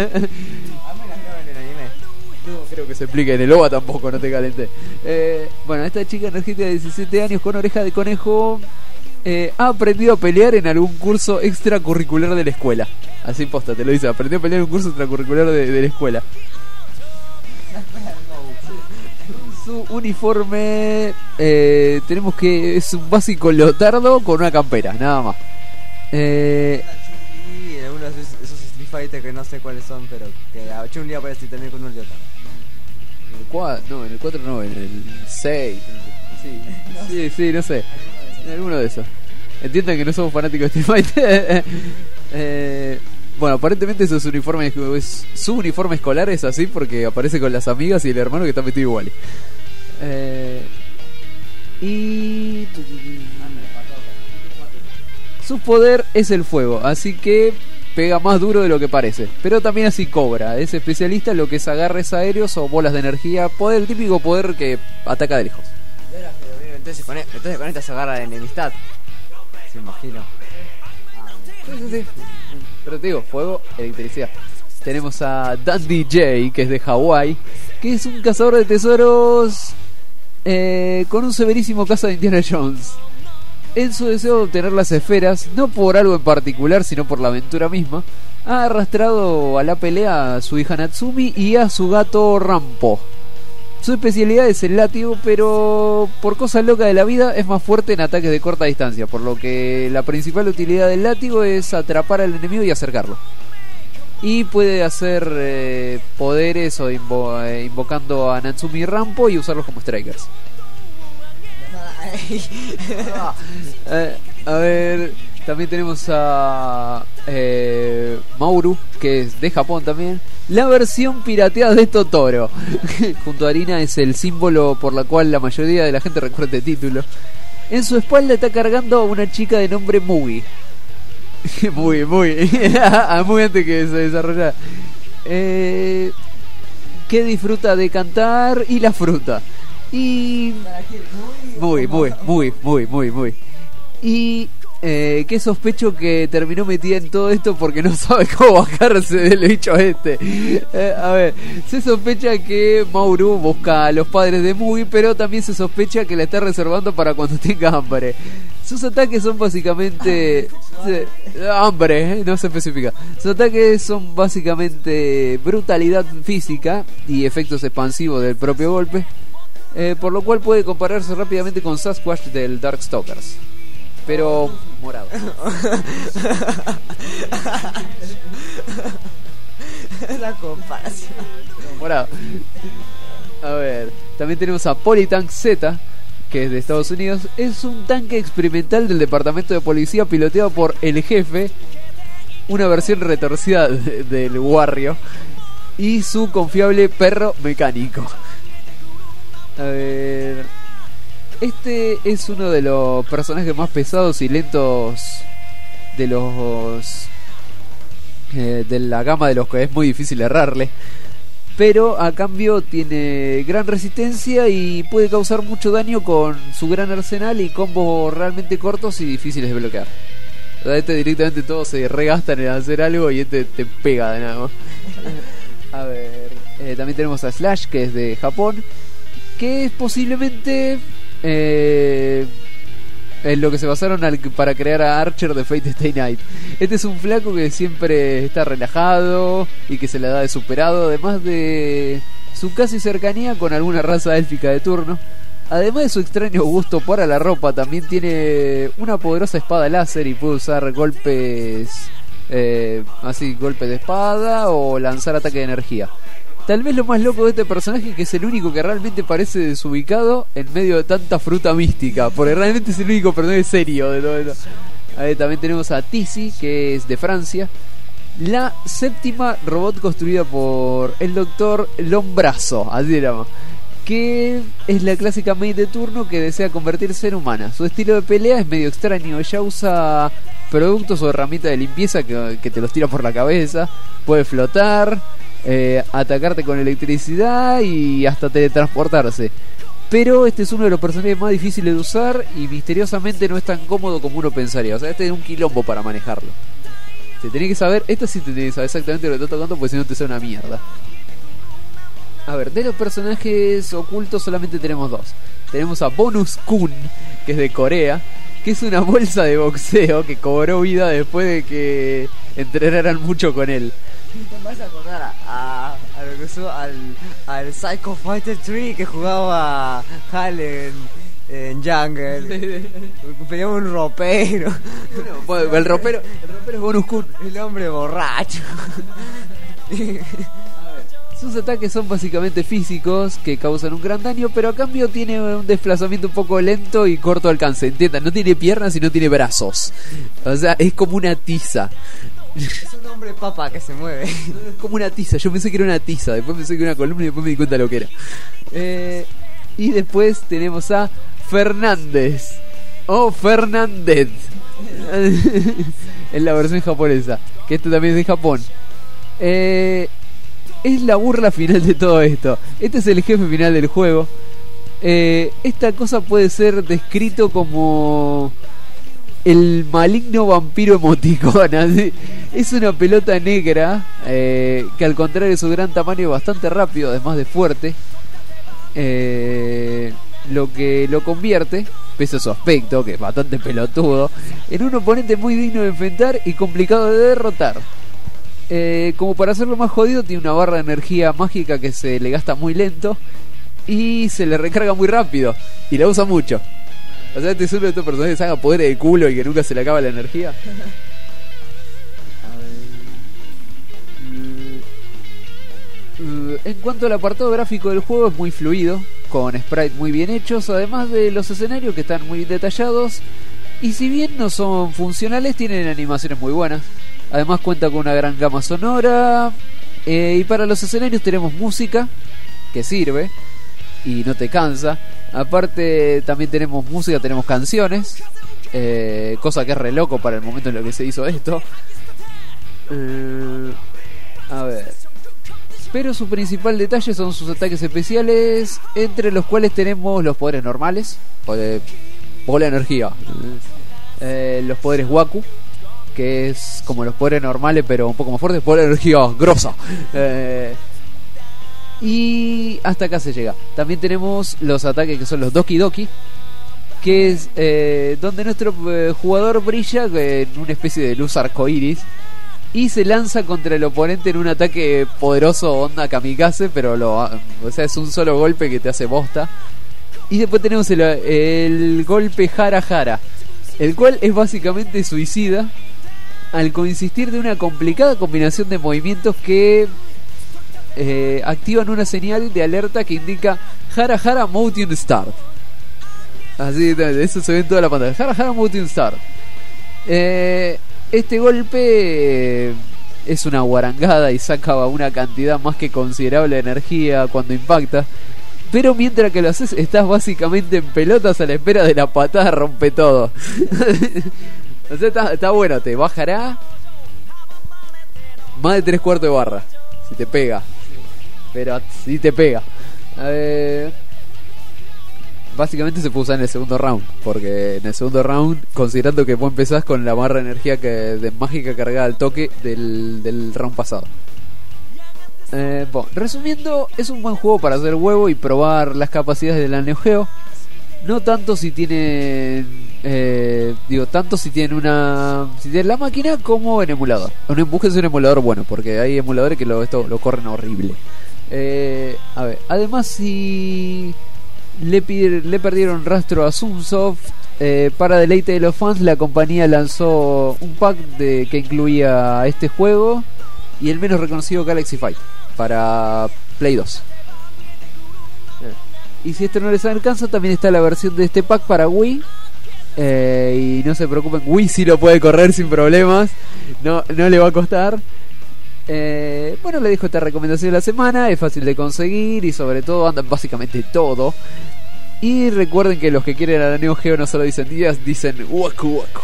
No creo que se explique en el O V A tampoco, no te calentes. Eh, bueno, esta chica energética de diecisiete años con oreja de conejo eh, ha aprendido a pelear en algún curso extracurricular de la escuela. Así posta, te lo dice, aprendió a pelear en un curso extracurricular de, de la escuela. Su uniforme, eh, tenemos que es un básico leotardo con una campera, nada más. Eh, Y en algunos de esos esos Street Fighter que no sé cuáles son, pero que a Chun-Li aparece también con un leotardo. en el cuatro, no, en el cuatro no, en el seis. Sí, sí, sí, no sé. En alguno de esos. Entiendan que no somos fanáticos de Street Fighter. eh, bueno, aparentemente esos uniformes, es, su uniforme escolar es así porque aparece con las amigas y el hermano que están vestidos iguales. Eh, y su poder es el fuego, así que pega más duro de lo que parece, pero también así cobra. Es especialista en lo que es agarres aéreos o bolas de energía, poder, el típico poder que ataca de lejos. Entonces con, entonces con esta se agarra de enemistad. Se imagino. Sí, sí, sí. Pero te digo, fuego, electricidad. Tenemos a Dandy J, que es de Hawái, que es un cazador de tesoros eh, con un severísimo caso de Indiana Jones. En su deseo de obtener las esferas, no por algo en particular, sino por la aventura misma, ha arrastrado a la pelea a su hija Natsumi y a su gato Rampo. Su especialidad es el látigo, pero por cosas locas de la vida es más fuerte en ataques de corta distancia, por lo que la principal utilidad del látigo es atrapar al enemigo y acercarlo. Y puede hacer eh, poderes o invo eh, invocando a Natsumi y Rampo y usarlos como strikers. eh, a ver, también tenemos a eh, Mauru, que es de Japón también. La versión pirateada de Totoro. Junto a Arina es el símbolo por la cual la mayoría de la gente recuerda el título. En su espalda está cargando a una chica de nombre Mugi. muy, muy. Muy antes que se desarrollara. Eh, que disfruta de cantar y la fruta. Y... Muy, muy, muy, muy, muy, muy. Y... Eh, que sospecho que terminó metida en todo esto porque no sabe cómo bajarse del bicho este. Eh, a ver, se sospecha que Mauru busca a los padres de Mugi, pero también se sospecha que la está reservando para cuando tenga hambre. Sus ataques son básicamente... eh, hambre, eh, no se especifica. Sus ataques son básicamente brutalidad física y efectos expansivos del propio golpe, eh, por lo cual puede compararse rápidamente con Sasquatch del Darkstalkers. Pero morado. La comparación. Morado. A ver, también tenemos a Polytank Z, que es de Estados Unidos. Es un tanque experimental del departamento de policía piloteado por el jefe, una versión retorcida de, del Warrio, y su confiable perro mecánico. A ver... Este es uno de los personajes más pesados y lentos de los eh, de la gama de los que es muy difícil errarle, pero a cambio tiene gran resistencia y puede causar mucho daño con su gran arsenal y combos realmente cortos y difíciles de bloquear. O sea, este directamente todos se regastan en hacer algo y este te pega de nada. A ver, eh, también tenemos a Slash, que es de Japón, que es posiblemente... Eh, en lo que se basaron al, para crear a Archer de Fate Stay Night. Este es un flaco que siempre está relajado y que se le da de superado, además de su casi cercanía con alguna raza élfica de turno. Además de su extraño gusto para la ropa, también tiene una poderosa espada láser y puede usar golpes eh, así, golpes de espada o lanzar ataque de energía. Tal vez lo más loco de este personaje es que es el único que realmente parece desubicado en medio de tanta fruta mística, porque realmente es el único personaje serio de todo esto. A ver, también tenemos a Tizzy, que es de Francia, la séptima robot construida por el doctor Lombrazo, así se llama, que es la clásica maid de turno que desea convertirse en humana. Su estilo de pelea es medio extraño. Ella usa productos o herramientas de limpieza que, que te los tira por la cabeza, puede flotar, Eh, atacarte con electricidad y hasta teletransportarse. Pero este es uno de los personajes más difíciles de usar y misteriosamente no es tan cómodo como uno pensaría. O sea, este es un quilombo para manejarlo. Te tenés que saber, esto sí te tenés que saber exactamente lo que estás tocando, porque si no te sea una mierda. A ver, de los personajes ocultos solamente tenemos dos. Tenemos a Bonus Kun, que es de Corea, que es una bolsa de boxeo que cobró vida después de que entrenaran mucho con él. Me vas a acordar a, a, a lo que usó al, al Psycho Fighter tres que jugaba Hal en, en Jungle. Peleaba un ropero. Bueno, el ropero, el ropero es Bonus Kun. El hombre borracho. Sus ataques son básicamente físicos que causan un gran daño, pero a cambio tiene un desplazamiento un poco lento y corto alcance. Entiendan, no tiene piernas y no tiene brazos. O sea, es como una tiza. Es un hombre papa que se mueve. Es como una tiza. Yo pensé que era una tiza, después pensé que era una columna y después me di cuenta de lo que era. Eh, y después tenemos a Fernández. O Fernández. En la versión japonesa, que esto también es de Japón. Eh... Es la burla final de todo esto. Este es el jefe final del juego. Eh, esta cosa puede ser descrito como el maligno vampiro emoticona. Es una pelota negra eh, que, al contrario de su gran tamaño, es bastante rápido, además de fuerte. Eh, lo que lo convierte, pese a su aspecto, que es bastante pelotudo, en un oponente muy digno de enfrentar y complicado de derrotar. Eh, como para hacerlo más jodido, tiene una barra de energía mágica que se le gasta muy lento y se le recarga muy rápido y la usa mucho. O sea, este es uno de estos personajes que saca poder de culo y que nunca se le acaba la energía. En cuanto al apartado gráfico del juego, es muy fluido, con sprites muy bien hechos, además de los escenarios que están muy detallados, y si bien no son funcionales, tienen animaciones muy buenas. Además cuenta con una gran gama sonora, eh, y para los escenarios tenemos música que sirve y no te cansa. Aparte también tenemos música, tenemos canciones, eh, cosa que es re loco para el momento en el que se hizo esto. Eh, a ver, pero su principal detalle son sus ataques especiales, entre los cuales tenemos los poderes normales, o de bola de energía, eh, los poderes Waku, que es como los poderes normales pero un poco más fuertes, poder de energía grosa, eh, y hasta acá se llega. También tenemos los ataques que son los Doki Doki, que es eh, donde nuestro eh, jugador brilla en una especie de luz arcoiris y se lanza contra el oponente en un ataque poderoso onda kamikaze, pero lo, o sea, es un solo golpe que te hace bosta. Y después tenemos el, el golpe Hara Hara, el cual es básicamente suicida, al consistir de una complicada combinación de movimientos que eh, activan una señal de alerta que indica Hara Hara Mountain Start. Así, eso se ve en toda la pantalla. Hara Hara Mountain Start. Eh, este golpe eh, es una guarangada y saca una cantidad más que considerable de energía cuando impacta. Pero mientras que lo haces, estás básicamente en pelotas a la espera de la patada rompe todo. O sea, está, está bueno, te bajará más de tres cuartos de barra si te pega. Pero si te pega. A ver, básicamente se puede usar en el segundo round, porque en el segundo round, considerando que vos empezás con la barra de energía que, de mágica cargada al toque del, del round pasado. Eh, bueno, resumiendo, es un buen juego para hacer huevo y probar las capacidades de la Neo Geo. No tanto si tienen, eh, digo, tanto si tienen una, si tienen la máquina como en emulador. Un, búsquense un emulador bueno, porque hay emuladores que lo, esto lo corren horrible. Eh, a ver, además si le, pidieron, le perdieron rastro a Sunsoft, eh, para deleite de los fans, la compañía lanzó un pack de, que incluía este juego y el menos reconocido Galaxy Fight para Play dos. Y si esto no les alcanza, también está la versión de este pack para Wii. Eh, y no se preocupen, Wii sí lo puede correr sin problemas. No, no le va a costar. Eh, bueno, le dejo esta recomendación de la semana. Es fácil de conseguir y sobre todo andan básicamente todo. Y recuerden que los que quieren a la Neo Geo no solo dicen días, dicen Waku Waku.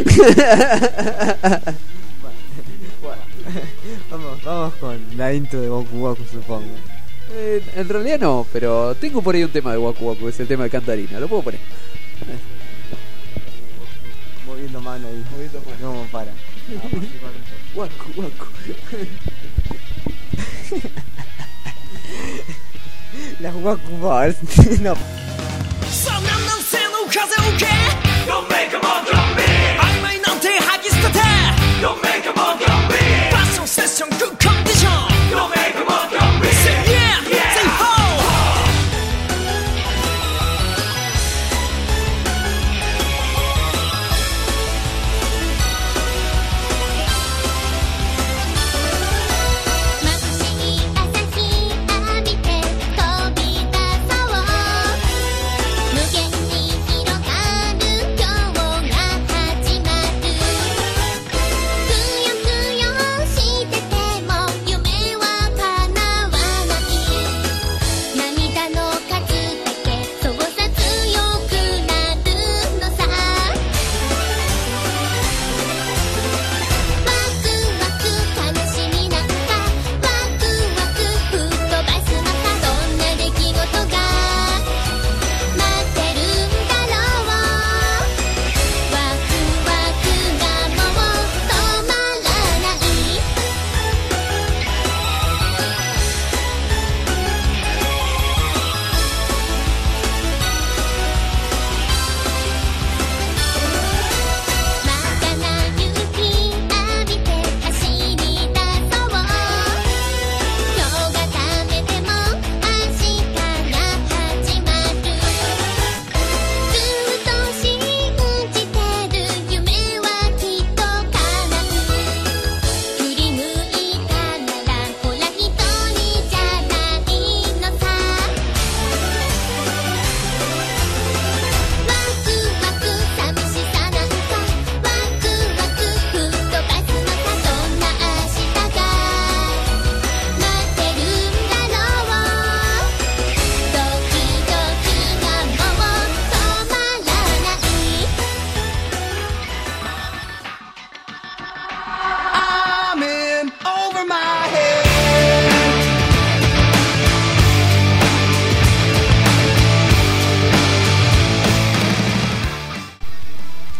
Vamos, vamos con la intro de Waku Waku, supongo. Eh, en realidad no, pero tengo por ahí un tema de Waku Waku, es el tema de Cantarina, lo puedo poner. Moviendo mano ahí, moviendo mano. No, para. Waku Waku. Las Waku Bars. No. Don't make 'em all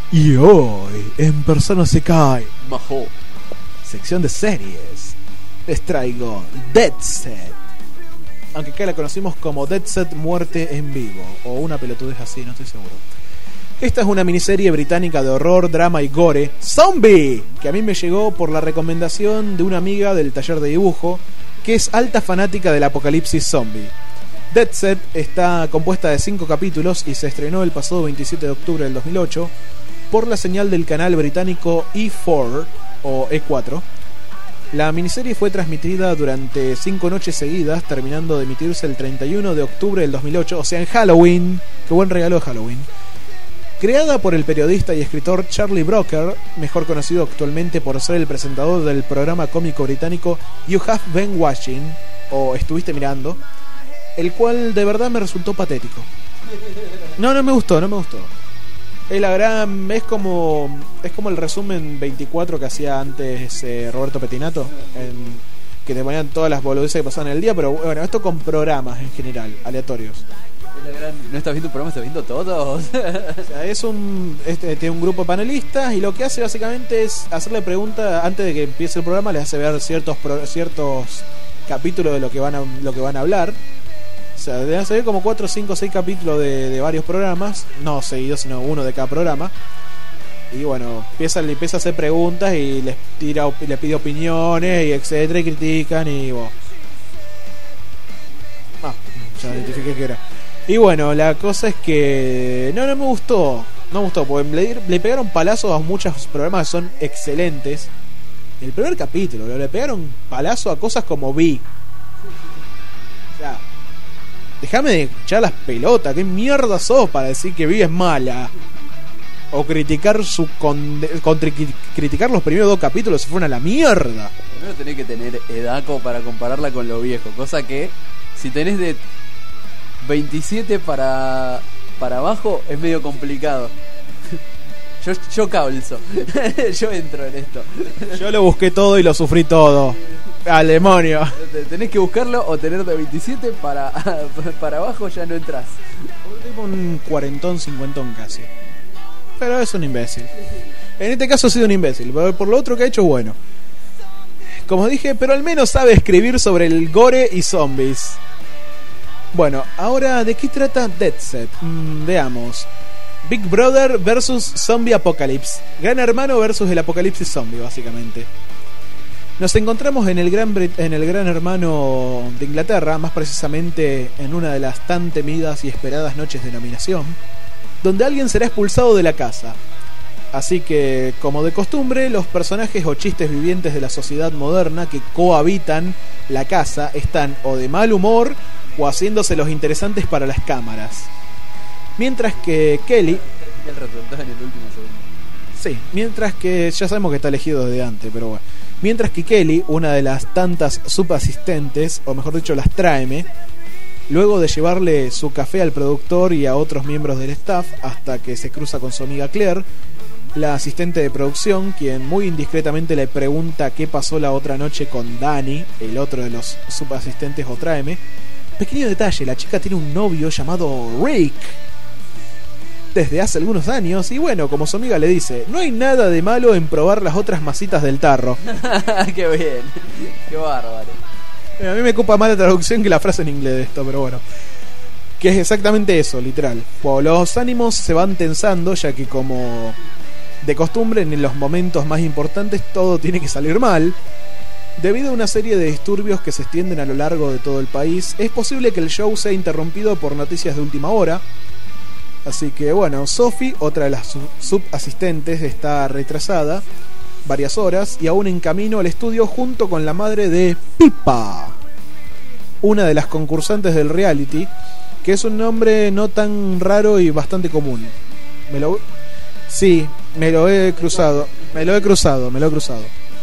Y hoy, en Persona Sekai, Majo. sección de series, les traigo Dead Set. Aunque acá la conocimos como Dead Set Muerte en Vivo, o una pelotudez así, no estoy seguro. Esta es una miniserie británica de horror, drama y gore, zombie, que a mí me llegó por la recomendación de una amiga del taller de dibujo, que es alta fanática del apocalipsis zombie. Dead Set está compuesta de cinco capítulos y se estrenó el pasado veintisiete de octubre del dos mil ocho por la señal del canal británico E cuatro o E cuatro. La miniserie fue transmitida durante cinco noches seguidas, terminando de emitirse el treinta y uno de octubre del dos mil ocho, o sea en Halloween. Qué buen regalo de Halloween. Creada por el periodista y escritor Charlie Brooker, mejor conocido actualmente por ser el presentador del programa cómico británico You Have Been Watching, o Estuviste Mirando, el cual de verdad me resultó patético. No, no me gustó, no me gustó. Es la gran, es como es como el resumen veinticuatro que hacía antes eh, Roberto Petinato, en, que te ponían todas las boludeces que pasaban en el día, pero bueno, esto con programas en general, aleatorios. Es la gran... ¿No estás viendo un programa? ¿Estás viendo todos? O sea, es un este, tiene un grupo de panelistas y lo que hace básicamente es hacerle preguntas antes de que empiece el programa, les hace ver ciertos pro, ciertos capítulos de lo que van a, lo que van a hablar. O sea, deben ser como cuatro, cinco, seis capítulos de, de varios programas. No seguidos, sino uno de cada programa. Y bueno, empieza, le empieza a hacer preguntas y les tira, les pide opiniones y etcétera, y critican y bueno. Ah, ya identifiqué que era. Y bueno, la cosa es que no, no me gustó. No me gustó, porque le, le pegaron palazos a muchos programas que son excelentes. El primer capítulo, le pegaron palazo a cosas como Vi. O sea, déjame de echar las pelotas. ¿Qué mierda sos para decir que Vi es mala? O criticar su con, con, criticar los primeros dos capítulos se fueron a la mierda. Primero tenés que tener edad como para compararla con lo viejo. Cosa que si tenés de veintisiete para, para abajo es medio complicado. Yo, yo calzo. Yo entro en esto. Yo lo busqué todo y lo sufrí todo. Al demonio. Tenés que buscarlo o tener de veintisiete para, para abajo, ya no entras. Tengo un cuarentón, cincuentón casi. Pero es un imbécil. En este caso ha sido un imbécil. Pero por lo otro que ha hecho, bueno. Como dije, pero al menos sabe escribir sobre el gore y zombies. Bueno, ahora, ¿de qué trata Dead Set? Mm, veamos. Big Brother versus Zombie Apocalypse. Gran Hermano versus el Apocalipsis Zombie, básicamente. Nos encontramos en el, gran Brit- en el Gran Hermano de Inglaterra, más precisamente en una de las tan temidas y esperadas noches de nominación, donde alguien será expulsado de la casa. Así que, como de costumbre, los personajes o chistes vivientes de la sociedad moderna que cohabitan la casa están o de mal humor o haciéndose los interesantes para las cámaras. Mientras que Kelly... El resultado en el último segundo. Sí, mientras que... Ya sabemos que está elegido desde antes, pero bueno. Mientras que Kelly, una de las tantas subasistentes, o mejor dicho, las tráeme, luego de llevarle su café al productor y a otros miembros del staff, hasta que se cruza con su amiga Claire, la asistente de producción, quien muy indiscretamente le pregunta qué pasó la otra noche con Danny, el otro de los subasistentes o tráeme. Pequeño detalle, la chica tiene un novio llamado Rick desde hace algunos años, y bueno, como su amiga le dice, no hay nada de malo en probar las otras masitas del tarro. Qué bien, qué bárbaro. A mí me ocupa más la traducción que la frase en inglés de esto, pero bueno. Que es exactamente eso, literal. Pues los ánimos se van tensando, ya que como de costumbre en los momentos más importantes todo tiene que salir mal. Debido a una serie de disturbios que se extienden a lo largo de todo el país, es posible que el show sea interrumpido por noticias de última hora. Así que bueno, Sophie, otra de las subasistentes, está retrasada varias horas y aún en camino al estudio junto con la madre de Pipa, una de las concursantes del reality, que es un nombre no tan raro y bastante común. Me lo... Sí, me lo he cruzado, me lo he cruzado, me lo he cruzado.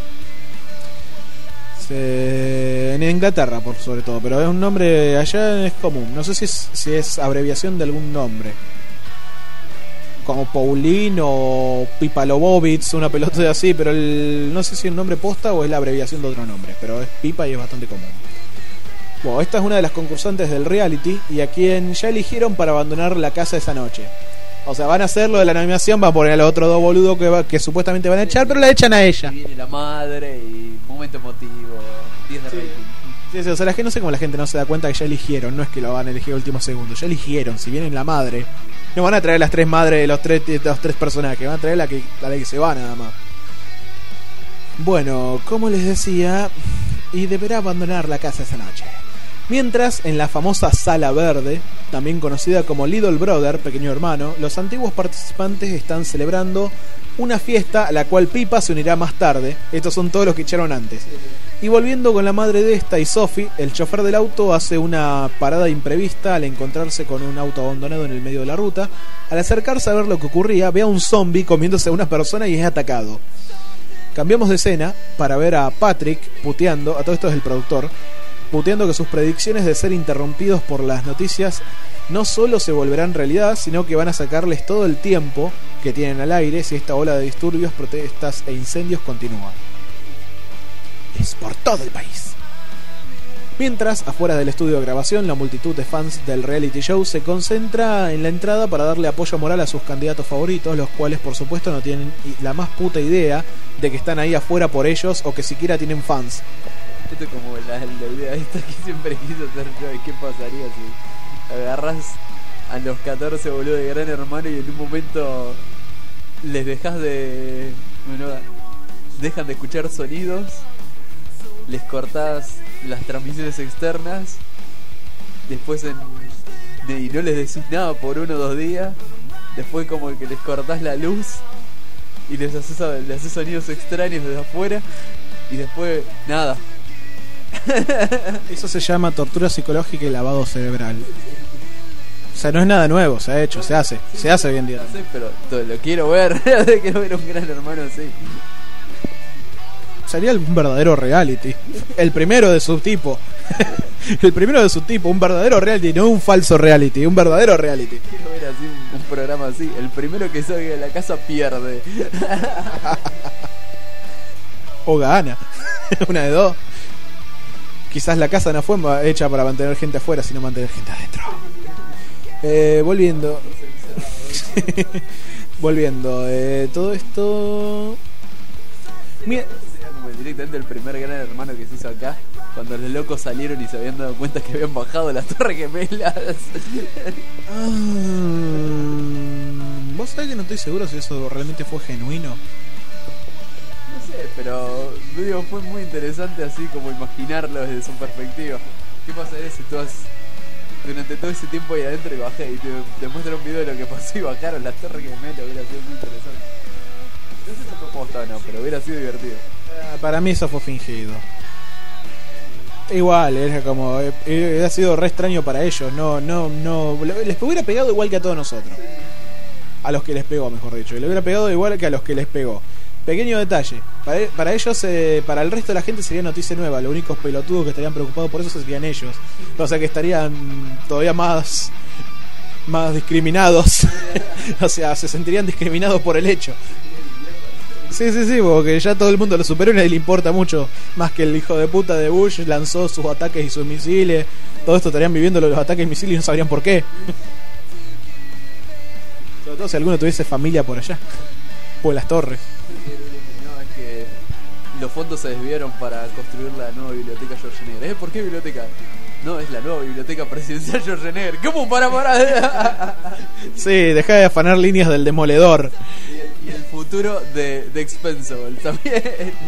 En Inglaterra, por sobre todo, pero es un nombre allá es común. No sé si es, si es abreviación de algún nombre, como Pauline o Pipalobovitz, una pelota de así, pero el, no sé si es el nombre posta o es la abreviación de otro nombre, pero es Pipa y es bastante común. Bueno, esta es una de las concursantes del reality y a quien ya eligieron para abandonar la casa esa noche. O sea, van a hacer lo de la animación, van a poner a los otros dos boludos que, va, que supuestamente van a echar, pero la echan a ella. Y viene la madre y momento emotivo, diez de Sí. rating. Sí, sí, o sea, la gente, no sé cómo la gente no se da cuenta que ya eligieron, no es que lo van a elegir a último segundo, ya eligieron, si vienen la madre, no van a traer las tres madres de los tres, de los tres personajes, van a traer la que, a la que se va nada más. Bueno, como les decía, y deberá abandonar la casa esa noche. Mientras, en la famosa Sala Verde, también conocida como Little Brother, pequeño hermano, los antiguos participantes están celebrando una fiesta a la cual Pipa se unirá más tarde. Estos son todos los que echaron antes. Y volviendo con la madre de esta y Sophie, el chofer del auto hace una parada imprevista al encontrarse con un auto abandonado en el medio de la ruta. Al acercarse a ver lo que ocurría, ve a un zombie comiéndose a una persona y es atacado. Cambiamos de escena para ver a Patrick puteando, a todo esto es el productor, puteando que sus predicciones de ser interrumpidos por las noticias no solo se volverán realidad, sino que van a sacarles todo el tiempo que tienen al aire si esta ola de disturbios, protestas e incendios continúa. Es por todo el país. Mientras, afuera del estudio de grabación, la multitud de fans del reality show se concentra en la entrada para darle apoyo moral a sus candidatos favoritos, los cuales por supuesto no tienen la más puta idea de que están ahí afuera por ellos o que siquiera tienen fans. Esto es como la, la idea esta que siempre quise hacer yo. ¿Y qué pasaría si agarras a los catorce boludos de Gran Hermano y en un momento les dejas de... Bueno, dejan de escuchar sonidos, les cortás las transmisiones externas, después en, de, y no les decís nada por uno o dos días, después como que les cortás la luz y les haces, les haces sonidos extraños desde afuera y después nada. Eso se llama tortura psicológica y lavado cerebral. O sea, no es nada nuevo, se ha hecho, se hace, se hace hoy en día. No sé, pero todo, lo quiero ver, quiero ver un Gran Hermano así. Sería un verdadero reality, el primero de su tipo. El primero de su tipo, un verdadero reality, no un falso reality, un verdadero reality. Quiero ver así un, un programa así. El primero que salga de la casa pierde. O gana, una de dos. Quizás la casa no fue hecha para mantener gente afuera, sino mantener gente adentro. Eh, volviendo. Volviendo. Eh, todo esto. Mira. Sería como directamente el primer Gran Hermano que se hizo acá. Cuando los locos salieron y se habían dado cuenta que habían bajado las Torres Gemelas. Ah, ¿vos sabés que no estoy seguro si eso realmente fue genuino? No sé, pero digo, fue muy interesante así como imaginarlo desde su perspectiva. ¿Qué pasaría si tú has, durante todo ese tiempo ahí adentro y bajé y te, te muestra un video de lo que pasó y bajaron las Torres Gemelas? Hubiera sido muy interesante. No sé si fue posta o no, pero hubiera sido divertido. Ah, para mí eso fue fingido. Igual, era como eh, eh, ha sido re extraño para ellos. No, no, no. Les hubiera pegado igual que a todos nosotros. A los que les pegó, mejor dicho. Y le hubiera pegado igual que a los que les pegó. Pequeño detalle. Para, para ellos, eh, para el resto de la gente sería noticia nueva. Los únicos pelotudos que estarían preocupados por eso serían ellos. O sea que estarían todavía más, más discriminados. O sea, se sentirían discriminados por el hecho. Sí, sí, sí, porque ya todo el mundo lo superó y nadie le importa mucho. Más que el hijo de puta de Bush lanzó sus ataques y sus misiles. Todo esto estarían viviendo los ataques y misiles y no sabrían por qué. Sobre todo si alguno tuviese familia por allá. O en las torres. No, es que los fondos se desviaron para construir la nueva biblioteca Schwarzenegger. ¿Eh? ¿Por qué biblioteca? No, es la nueva biblioteca presidencial Schwarzenegger. ¿Cómo para parar? Sí, deja de afanar líneas del demoledor. Y el, y el futuro de, de Expensable también.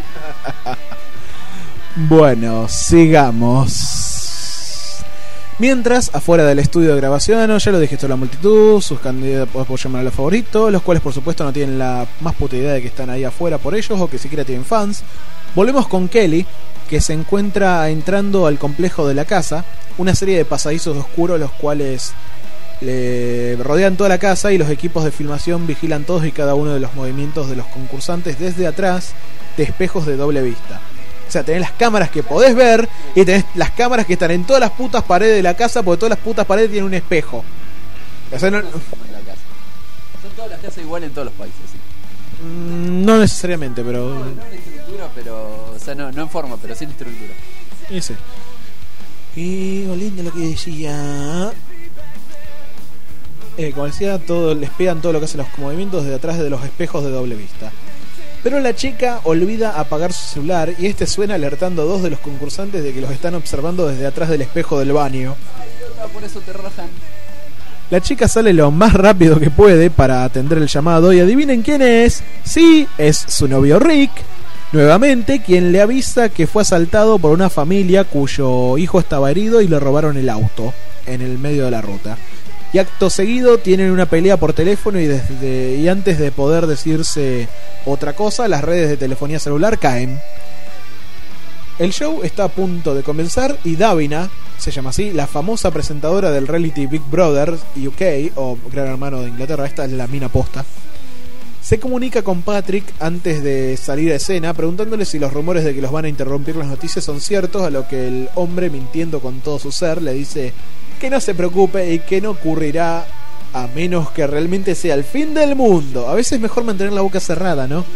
Bueno, sigamos. Mientras, afuera del estudio de grabación, ya lo dije, esto es la multitud, sus candidatos podemos llamar a los favoritos, los cuales por supuesto no tienen la más puta idea de que están ahí afuera por ellos o que siquiera tienen fans. Volvemos con Kelly, que se encuentra entrando al complejo de la casa, una serie de pasadizos oscuros los cuales le rodean toda la casa y los equipos de filmación vigilan todos y cada uno de los movimientos de los concursantes desde atrás de espejos de doble vista. O sea, tenés las cámaras que podés ver y tenés las cámaras que están en todas las putas paredes de la casa, porque todas las putas paredes tienen un espejo. O sea, no, Son todas las casas iguales en todos los países, sí. no necesariamente, pero... No, no en estructura, pero... O sea, no, no en forma, pero sí en estructura. Ese. Y volviendo a lo que decía... eh, como decía, todo, les pegan todo lo que hacen los movimientos desde atrás de los espejos de doble vista. Pero la chica olvida apagar su celular y este suena alertando a dos de los concursantes de que los están observando desde atrás del espejo del baño. Por eso te rajan. La chica sale lo más rápido que puede para atender el llamado y adivinen quién es. Sí, es su novio Rick, nuevamente, quien le avisa que fue asaltado por una familia cuyo hijo estaba herido y le robaron el auto en el medio de la ruta. Y acto seguido tienen una pelea por teléfono y, desde, y antes de poder decirse otra cosa, las redes de telefonía celular caen. El show está a punto de comenzar y Davina, se llama así, la famosa presentadora del reality Big Brother U K, o Gran Hermano de Inglaterra, esta es la mina posta, se comunica con Patrick antes de salir a escena preguntándole si los rumores de que los van a interrumpir las noticias son ciertos, a lo que el hombre, mintiendo con todo su ser, le dice que no se preocupe y que no ocurrirá a menos que realmente sea el fin del mundo. A veces es mejor mantener la boca cerrada, ¿no?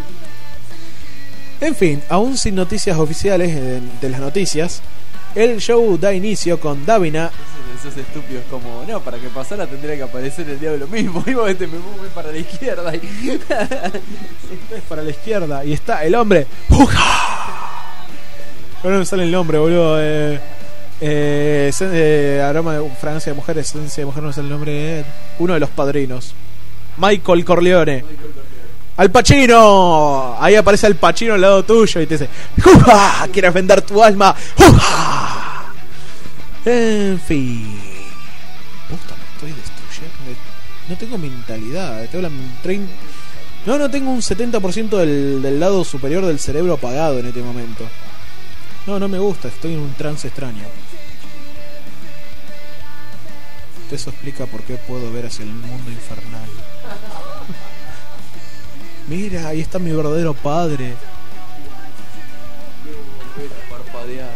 En fin, aún sin noticias oficiales de, de las noticias, el show da inicio con Davina. Esos estúpidos como, no, para que pasara tendría que aparecer el diablo mismo. Y vos este me mueve para la izquierda. Y... Esto es para la izquierda. Y está el hombre. No me sale el nombre, boludo. Eh, eh, eh, aroma de fragancia de mujer, esencia de mujer, no me sale el nombre. Eh, uno de los padrinos. Michael Corleone. ¡Al Pacino! Ahí aparece el Pacino al lado tuyo y te dice: ¡Uja! ¿Quieres vender tu alma? ¡Uja! En fin. Puta, me estoy destruyendo. No tengo mentalidad. Tengo la treinta... No, no tengo un setenta por ciento del, del lado superior del cerebro apagado en este momento. No, no me gusta. Estoy en un trance extraño. Eso explica por qué puedo ver hacia el mundo infernal. Mira, ahí está mi verdadero padre. Parpadear.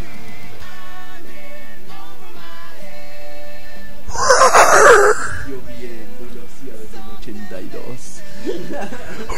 Yo viendo, lo hacía desde el ochenta y dos.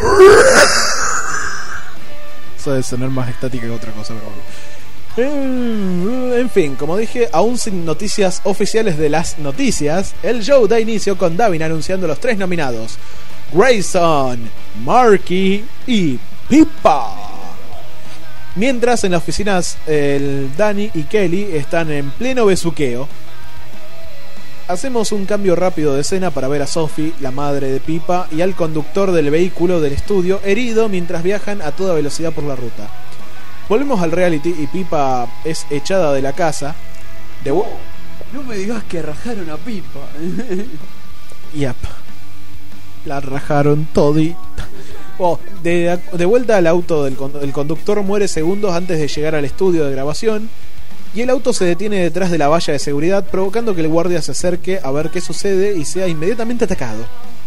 Eso debe sonar más estática que otra cosa, pero bueno. En fin, como dije, aún sin noticias oficiales de las noticias, el show da inicio con Davina anunciando los tres nominados: Grayson, Marky y Pippa. Mientras en las oficinas el Danny y Kelly están en pleno besuqueo. Hacemos un cambio rápido de escena para ver a Sophie, la madre de Pippa, y al conductor del vehículo del estudio herido mientras viajan a toda velocidad por la ruta. Volvemos al reality y Pippa es echada de la casa. De no, no me digas que rajaron a Pippa. Yep. La rajaron todita. Oh, de, de vuelta al auto del el conductor muere segundos antes de llegar al estudio de grabación y el auto se detiene detrás de la valla de seguridad, provocando que el guardia se acerque a ver qué sucede y sea inmediatamente atacado.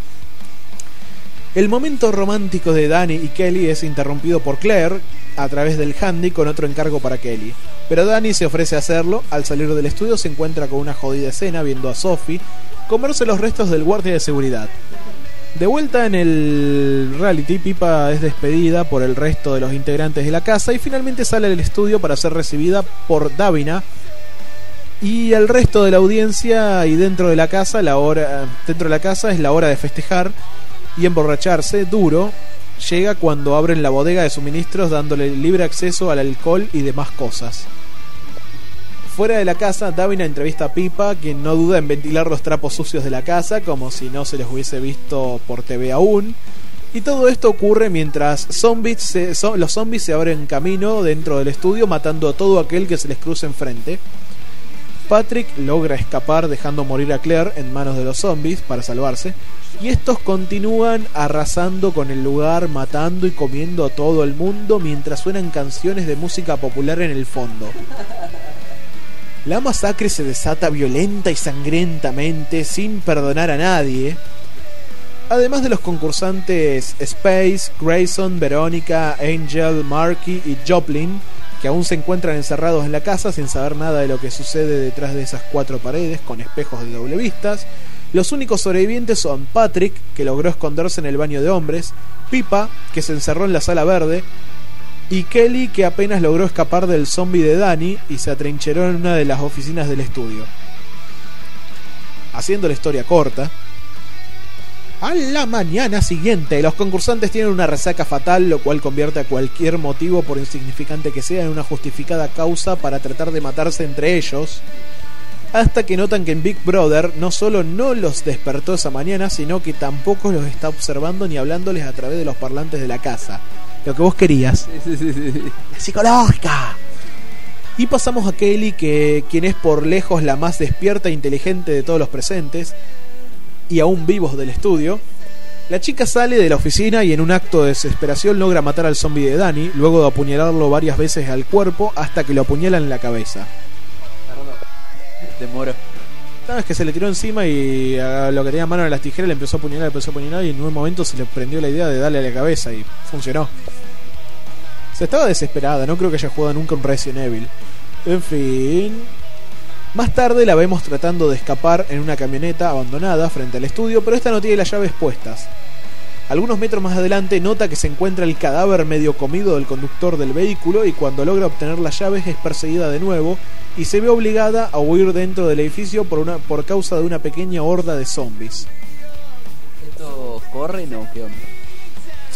El momento romántico de Danny y Kelly es interrumpido por Claire a través del handy con otro encargo para Kelly, pero Danny se ofrece a hacerlo. Al salir del estudio se encuentra con una jodida escena viendo a Sophie comerse los restos del guardia de seguridad. De vuelta en el reality, Pippa es despedida por el resto de los integrantes de la casa y finalmente sale del estudio para ser recibida por Davina y el resto de la audiencia. Y dentro de la casa, la hora dentro de la casa es la hora de festejar y emborracharse duro. Llega cuando abren la bodega de suministros, dándole libre acceso al alcohol y demás cosas. Fuera de la casa, Davina entrevista a Pippa, quien no duda en ventilar los trapos sucios de la casa, como si no se les hubiese visto por T V aún. Y todo esto ocurre mientras zombies se, so, los zombies se abren camino dentro del estudio, matando a todo aquel que se les cruce enfrente. Patrick logra escapar, dejando morir a Claire en manos de los zombies para salvarse. Y estos continúan arrasando con el lugar, matando y comiendo a todo el mundo mientras suenan canciones de música popular en el fondo. La masacre se desata violenta y sangrientamente, sin perdonar a nadie. Además de los concursantes Space, Grayson, Verónica, Angel, Marky y Joplin, que aún se encuentran encerrados en la casa sin saber nada de lo que sucede detrás de esas cuatro paredes con espejos de doble vistas. Los únicos sobrevivientes son Patrick, que logró esconderse en el baño de hombres, Pippa, que se encerró en la sala verde, y Kelly, que apenas logró escapar del zombie de Danny y se atrincheró en una de las oficinas del estudio. Haciendo la historia corta, a la mañana siguiente, los concursantes tienen una resaca fatal, lo cual convierte a cualquier motivo, por insignificante que sea, en una justificada causa para tratar de matarse entre ellos, hasta que notan que en Big Brother no solo no los despertó esa mañana, sino que tampoco los está observando ni hablándoles a través de los parlantes de la casa. Lo que vos querías. Sí, sí, sí, sí. La psicológica. Y pasamos a Kelly, que quien es por lejos la más despierta e inteligente de todos los presentes y aún vivos del estudio. La chica sale de la oficina y en un acto de desesperación logra matar al zombie de Danny, luego de apuñalarlo varias veces al cuerpo hasta que lo apuñalan en la cabeza. Demoró. Sabes que se le tiró encima y a lo que tenía en mano en las tijeras le empezó a apuñalar, le empezó a apuñalar y en un momento se le prendió la idea de darle a la cabeza y funcionó. Se estaba desesperada, no creo que haya jugado nunca un Resident Evil. En fin... Más tarde la vemos tratando de escapar en una camioneta abandonada frente al estudio, pero esta no tiene las llaves puestas. Algunos metros más adelante nota que se encuentra el cadáver medio comido del conductor del vehículo y cuando logra obtener las llaves es perseguida de nuevo y se ve obligada a huir dentro del edificio por, una, por causa de una pequeña horda de zombies. ¿Estos corren o qué onda? Sí.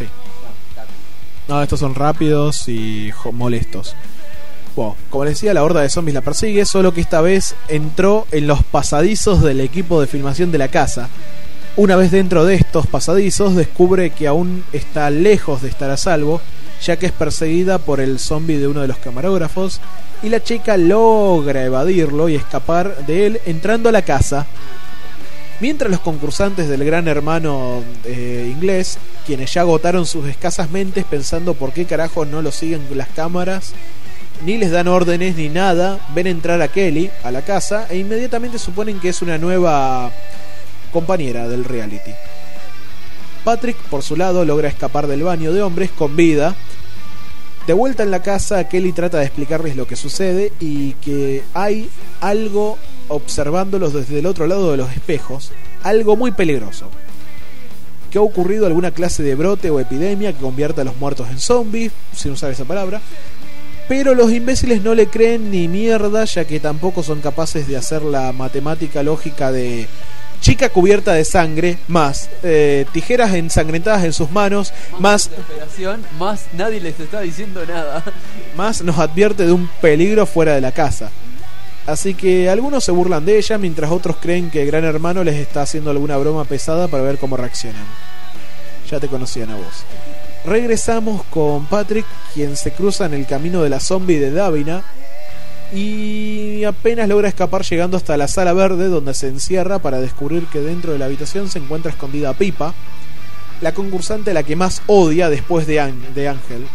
No, estos son rápidos y jo- molestos. Bueno, como les decía, la horda de zombies la persigue, solo que esta vez entró en los pasadizos del equipo de filmación de la casa. Una vez dentro de estos pasadizos, descubre que aún está lejos de estar a salvo, ya que es perseguida por el zombie de uno de los camarógrafos, y la chica logra evadirlo y escapar de él entrando a la casa. Mientras los concursantes del Gran Hermano eh, inglés, quienes ya agotaron sus escasas mentes pensando por qué carajo no lo siguen las cámaras, ni les dan órdenes ni nada, ven entrar a Kelly a la casa e inmediatamente suponen que es una nueva compañera del reality. Patrick, por su lado, logra escapar del baño de hombres con vida. De vuelta en la casa, Kelly trata de explicarles lo que sucede y que hay algo observándolos desde el otro lado de los espejos, algo muy peligroso. Que ha ocurrido alguna clase de brote o epidemia que convierta a los muertos en zombies, sin usar esa palabra. Pero los imbéciles no le creen ni mierda, ya que tampoco son capaces de hacer la matemática lógica de chica cubierta de sangre, más eh, tijeras ensangrentadas en sus manos, más, Desesperación, más nadie les está diciendo nada. más nos advierte de un peligro fuera de la casa. Así que algunos se burlan de ella, mientras otros creen que Gran Hermano les está haciendo alguna broma pesada para ver cómo reaccionan. Ya te conocían a vos. Regresamos con Patrick, quien se cruza en el camino de la zombie de Davina y apenas logra escapar llegando hasta la sala verde, donde se encierra para descubrir que dentro de la habitación se encuentra escondida Pipa, la concursante a la que más odia después de, An- de Ángel.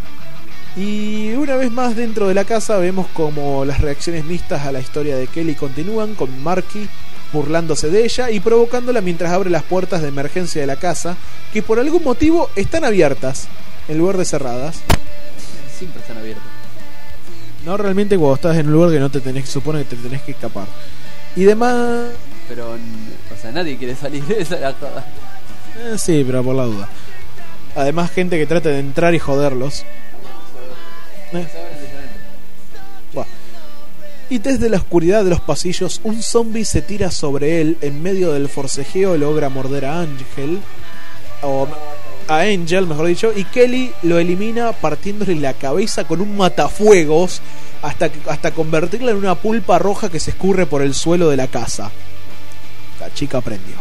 Y una vez más dentro de la casa vemos como las reacciones mixtas a la historia de Kelly continúan, con Marky burlándose de ella y provocándola mientras abre las puertas de emergencia de la casa, que por algún motivo están abiertas en lugar de cerradas. Siempre están abiertos. No, realmente cuando estás en un lugar que no te tenés, supone que te tenés que escapar. Y demás... Pero, o sea, nadie quiere salir de esa la joda. Eh, sí, pero por la duda. Además, gente que trata de entrar y joderlos. Eh. Buah. Y desde la oscuridad de los pasillos, un zombie se tira sobre él. En medio del forcejeo logra morder a Ángel, o a Angel, mejor dicho, y Kelly lo elimina partiéndole la cabeza con un matafuegos hasta, hasta convertirla en una pulpa roja que se escurre por el suelo de la casa. La chica aprendió.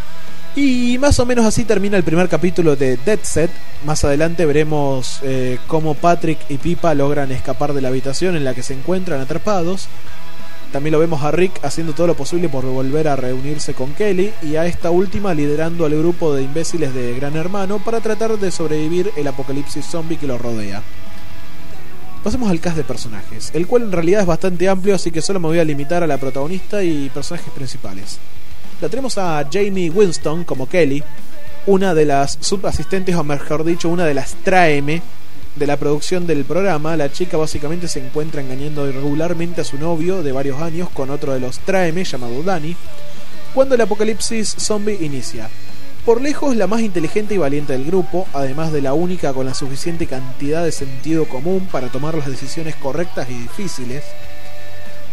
Y más o menos así termina el primer capítulo de Dead Set. Más adelante veremos eh, cómo Patrick y Pipa logran escapar de la habitación en la que se encuentran atrapados. También lo vemos a Rick haciendo todo lo posible por volver a reunirse con Kelly, y a esta última liderando al grupo de imbéciles de Gran Hermano para tratar de sobrevivir el apocalipsis zombie que lo rodea. Pasemos al cast de personajes, el cual en realidad es bastante amplio, así que solo me voy a limitar a la protagonista y personajes principales. La tenemos a Jamie Winston como Kelly, una de las subasistentes, o mejor dicho, una de las tráeme de la producción del programa. La chica básicamente se encuentra engañando irregularmente a su novio de varios años con otro de los tráeme llamado Danny, cuando el apocalipsis zombie inicia. Por lejos la más inteligente y valiente del grupo, además de la única con la suficiente cantidad de sentido común para tomar las decisiones correctas y difíciles,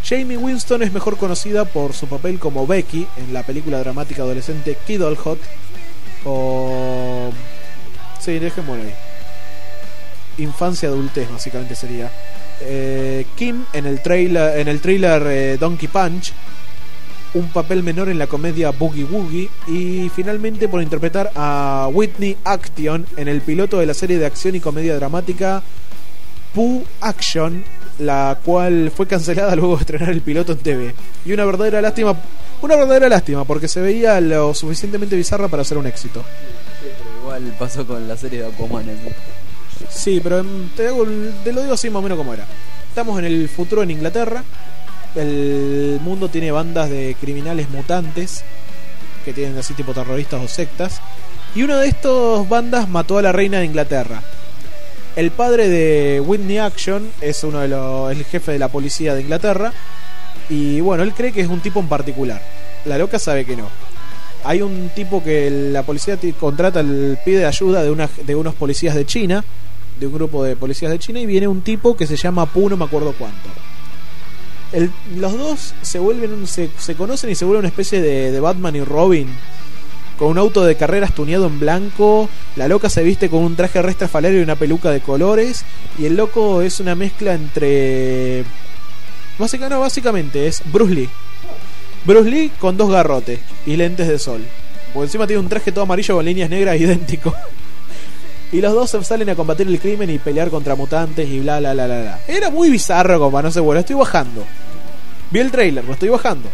Jamie Winston es mejor conocida por su papel como Becky en la película dramática adolescente Kidult Hot. O... sí, dejémoslo ahí. Infancia adultez básicamente sería. eh, Kim en el trailer, en el thriller eh, Donkey Punch, un papel menor en la comedia Boogie Woogie, y finalmente por interpretar a Whitney Action en el piloto de la serie de acción y comedia dramática Pooh Action, la cual fue cancelada luego de estrenar el piloto en T V. Y una verdadera lástima, una verdadera lástima, porque se veía lo suficientemente bizarra para ser un éxito. Sí, pero igual pasó con la serie de Aquaman, ¿no? Sí, pero te, hago, te lo digo así más o menos como era. Estamos en el futuro en Inglaterra. El mundo tiene bandas de criminales mutantes que tienen así tipo terroristas o sectas. Y una de estas bandas mató a la reina de Inglaterra. El padre de Whitney Action es uno de los, el jefe de la policía de Inglaterra. Y bueno, él cree que es un tipo en particular. La loca sabe que no. Hay un tipo que la policía contrata, pide ayuda de, una, de unos policías de China, de un grupo de policías de China, y viene un tipo que se llama Pooh, no me acuerdo cuánto. El, los dos se vuelven se, se conocen y se vuelven una especie de, de Batman y Robin, con un auto de carreras tuneado en blanco. La loca se viste con un traje restrafalario y una peluca de colores, y el loco es una mezcla entre básicamente, no, básicamente es Bruce Lee. Bruce Lee con dos garrotes y lentes de sol, porque encima tiene un traje todo amarillo con líneas negras idéntico. Y los dos salen a combatir el crimen y pelear contra mutantes y bla bla bla bla bla. Era muy bizarro, como no sé, bueno, estoy bajando. Vi el trailer, lo estoy bajando.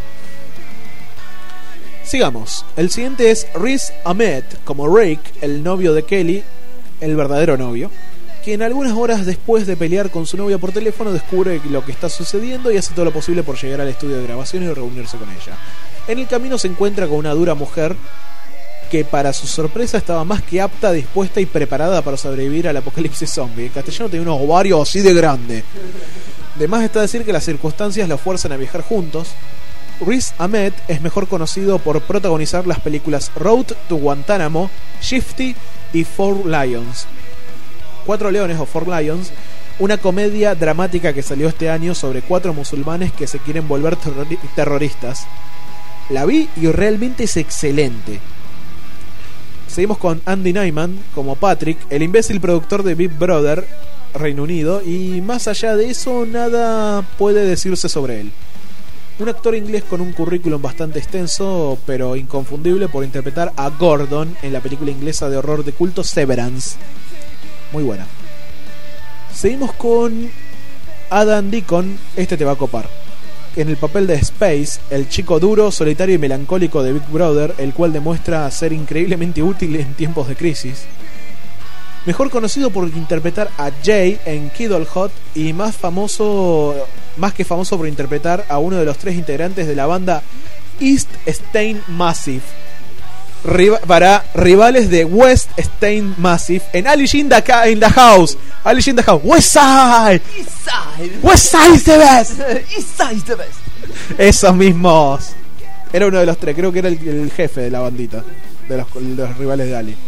Sigamos. El siguiente es Riz Ahmed como Rake, el novio de Kelly, el verdadero novio, quien algunas horas después de pelear con su novia por teléfono descubre lo que está sucediendo y hace todo lo posible por llegar al estudio de grabación y reunirse con ella. En el camino se encuentra con una dura mujer que para su sorpresa estaba más que apta, dispuesta y preparada para sobrevivir al apocalipsis zombie. En castellano tiene unos ovarios así de grande. De más está decir que las circunstancias lo fuerzan a viajar juntos. Riz Ahmed es mejor conocido por protagonizar las películas Road to Guantánamo, Shifty y Four Lions. Cuatro Leones o Four Lions, una comedia dramática que salió este año sobre cuatro musulmanes que se quieren volver terrori- terroristas. La vi y realmente es excelente. Seguimos con Andy Nyman como Patrick, el imbécil productor de Big Brother, Reino Unido, y más allá de eso nada puede decirse sobre él. Un actor inglés con un currículum bastante extenso, pero inconfundible por interpretar a Gordon en la película inglesa de horror de culto Severance. Muy buena. Seguimos con Adam Deacon, este te va a copar. En el papel de Space, el chico duro, solitario y melancólico de Big Brother, el cual demuestra ser increíblemente útil en tiempos de crisis. Mejor conocido por interpretar a Jay en Kidult Hot, y más famoso, más que famoso por interpretar a uno de los tres integrantes de la banda East Stain Massive, Riva, para rivales de West Stain Massive en Alice in the, in the House. Alice in the House. West Side. East Side. West Side is the best. East Side is the best. Esos mismos. Era uno de los tres, creo que era el, el jefe de la bandita, de los, de los rivales de Ali.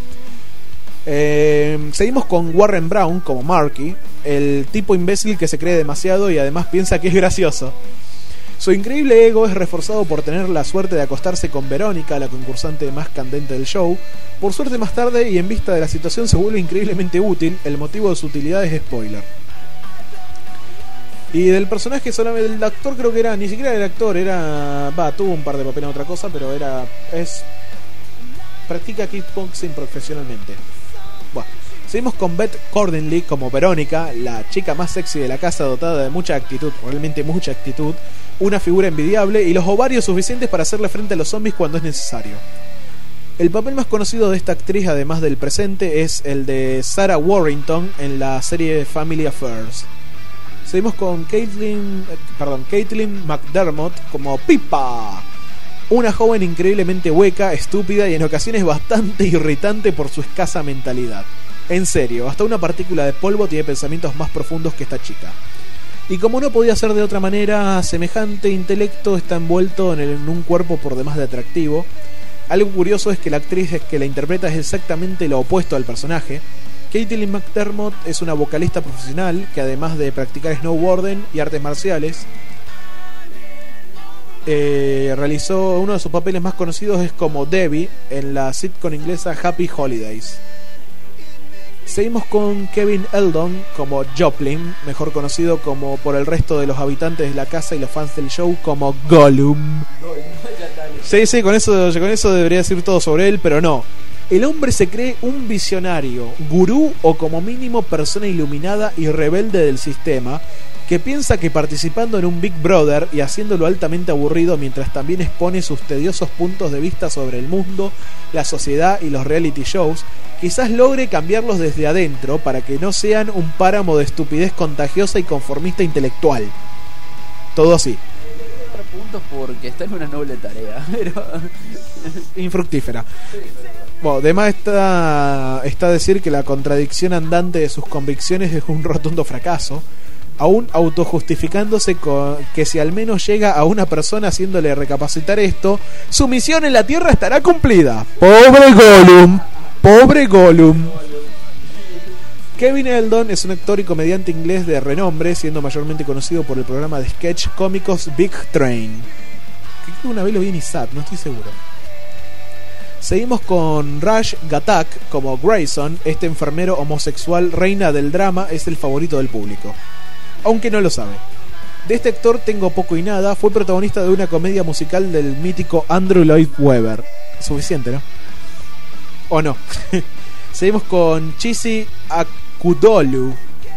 Eh, seguimos con Warren Brown como Marky, el tipo imbécil que se cree demasiado y además piensa que es gracioso. Su increíble ego es reforzado por tener la suerte de acostarse con Verónica, la concursante más candente del show. Por suerte más tarde, y en vista de la situación, se vuelve increíblemente útil. El motivo de su utilidad es spoiler. Y del personaje, solamente el actor creo que era, ni siquiera era el actor, era... Va, tuvo un par de papeles en otra cosa, pero era... es practica kickboxing profesionalmente. Bueno, seguimos con Beth Cordingley como Verónica, la chica más sexy de la casa, dotada de mucha actitud, realmente mucha actitud, una figura envidiable y los ovarios suficientes para hacerle frente a los zombies cuando es necesario. El papel más conocido de esta actriz, además del presente, es el de Sarah Warrington en la serie Family Affairs. Seguimos con Caitlin, perdón, Caitlin McDermott como Pippa, una joven increíblemente hueca, estúpida y en ocasiones bastante irritante por su escasa mentalidad. En serio, hasta una partícula de polvo tiene pensamientos más profundos que esta chica. Y como no podía ser de otra manera, semejante intelecto está envuelto en, el, en un cuerpo por demás de atractivo. Algo curioso es que la actriz que la interpreta es exactamente lo opuesto al personaje. Caitlin McDermott es una vocalista profesional que, además de practicar snowboarding y artes marciales, eh, realizó uno de sus papeles más conocidos es como Debbie en la sitcom inglesa Happy Holidays. Seguimos con Kevin Eldon como Joplin, mejor conocido como por el resto de los habitantes de la casa y los fans del show como Gollum. Sí, sí, con eso, con eso debería decir todo sobre él, pero no. El hombre se cree un visionario, gurú o como mínimo persona iluminada y rebelde del sistema, que piensa que participando en un Big Brother y haciéndolo altamente aburrido mientras también expone sus tediosos puntos de vista sobre el mundo, la sociedad y los reality shows, quizás logre cambiarlos desde adentro para que no sean un páramo de estupidez contagiosa y conformista intelectual. Todo así. Dar puntos porque está en una noble tarea, pero... infructífera. Bueno, además está, está decir que la contradicción andante de sus convicciones es un rotundo fracaso, aún autojustificándose con que si al menos llega a una persona haciéndole recapacitar esto, su misión en la Tierra estará cumplida. ¡Pobre Gollum! ¡Pobre Gollum! Kevin Eldon es un actor y comediante inglés de renombre, siendo mayormente conocido por el programa de sketch cómicos Big Train, que creo que una vez lo vi en I S A T, no estoy seguro. Seguimos con Raj Ghatak como Grayson. Este enfermero homosexual, reina del drama, es el favorito del público, aunque no lo sabe. De este actor tengo poco y nada. Fue protagonista de una comedia musical del mítico Andrew Lloyd Webber. Suficiente, ¿no? ¿O no? Seguimos con Chisi Akudolu.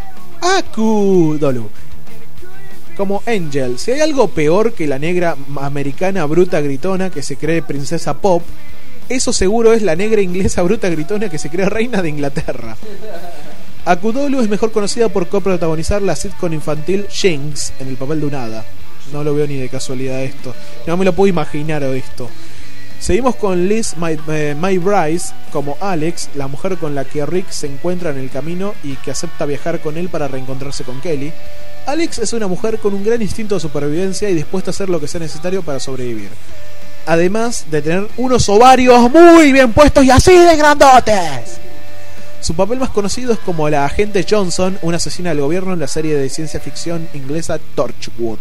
Akudolu como Angel. Si hay algo peor que la negra americana bruta gritona que se cree princesa pop, eso seguro es la negra inglesa bruta gritona que se cree reina de Inglaterra. Akudolu es mejor conocida por coprotagonizar la sitcom infantil Jinx en el papel de un hada. No lo veo ni de casualidad esto. No me lo puedo imaginar esto. Seguimos con Liz My, eh, My Bryce como Alex, la mujer con la que Rick se encuentra en el camino y que acepta viajar con él para reencontrarse con Kelly. Alex es una mujer con un gran instinto de supervivencia y dispuesta a hacer lo que sea necesario para sobrevivir, además de tener unos ovarios muy bien puestos y así de grandotes. Su papel más conocido es como la agente Johnson, una asesina del gobierno en la serie de ciencia ficción inglesa Torchwood.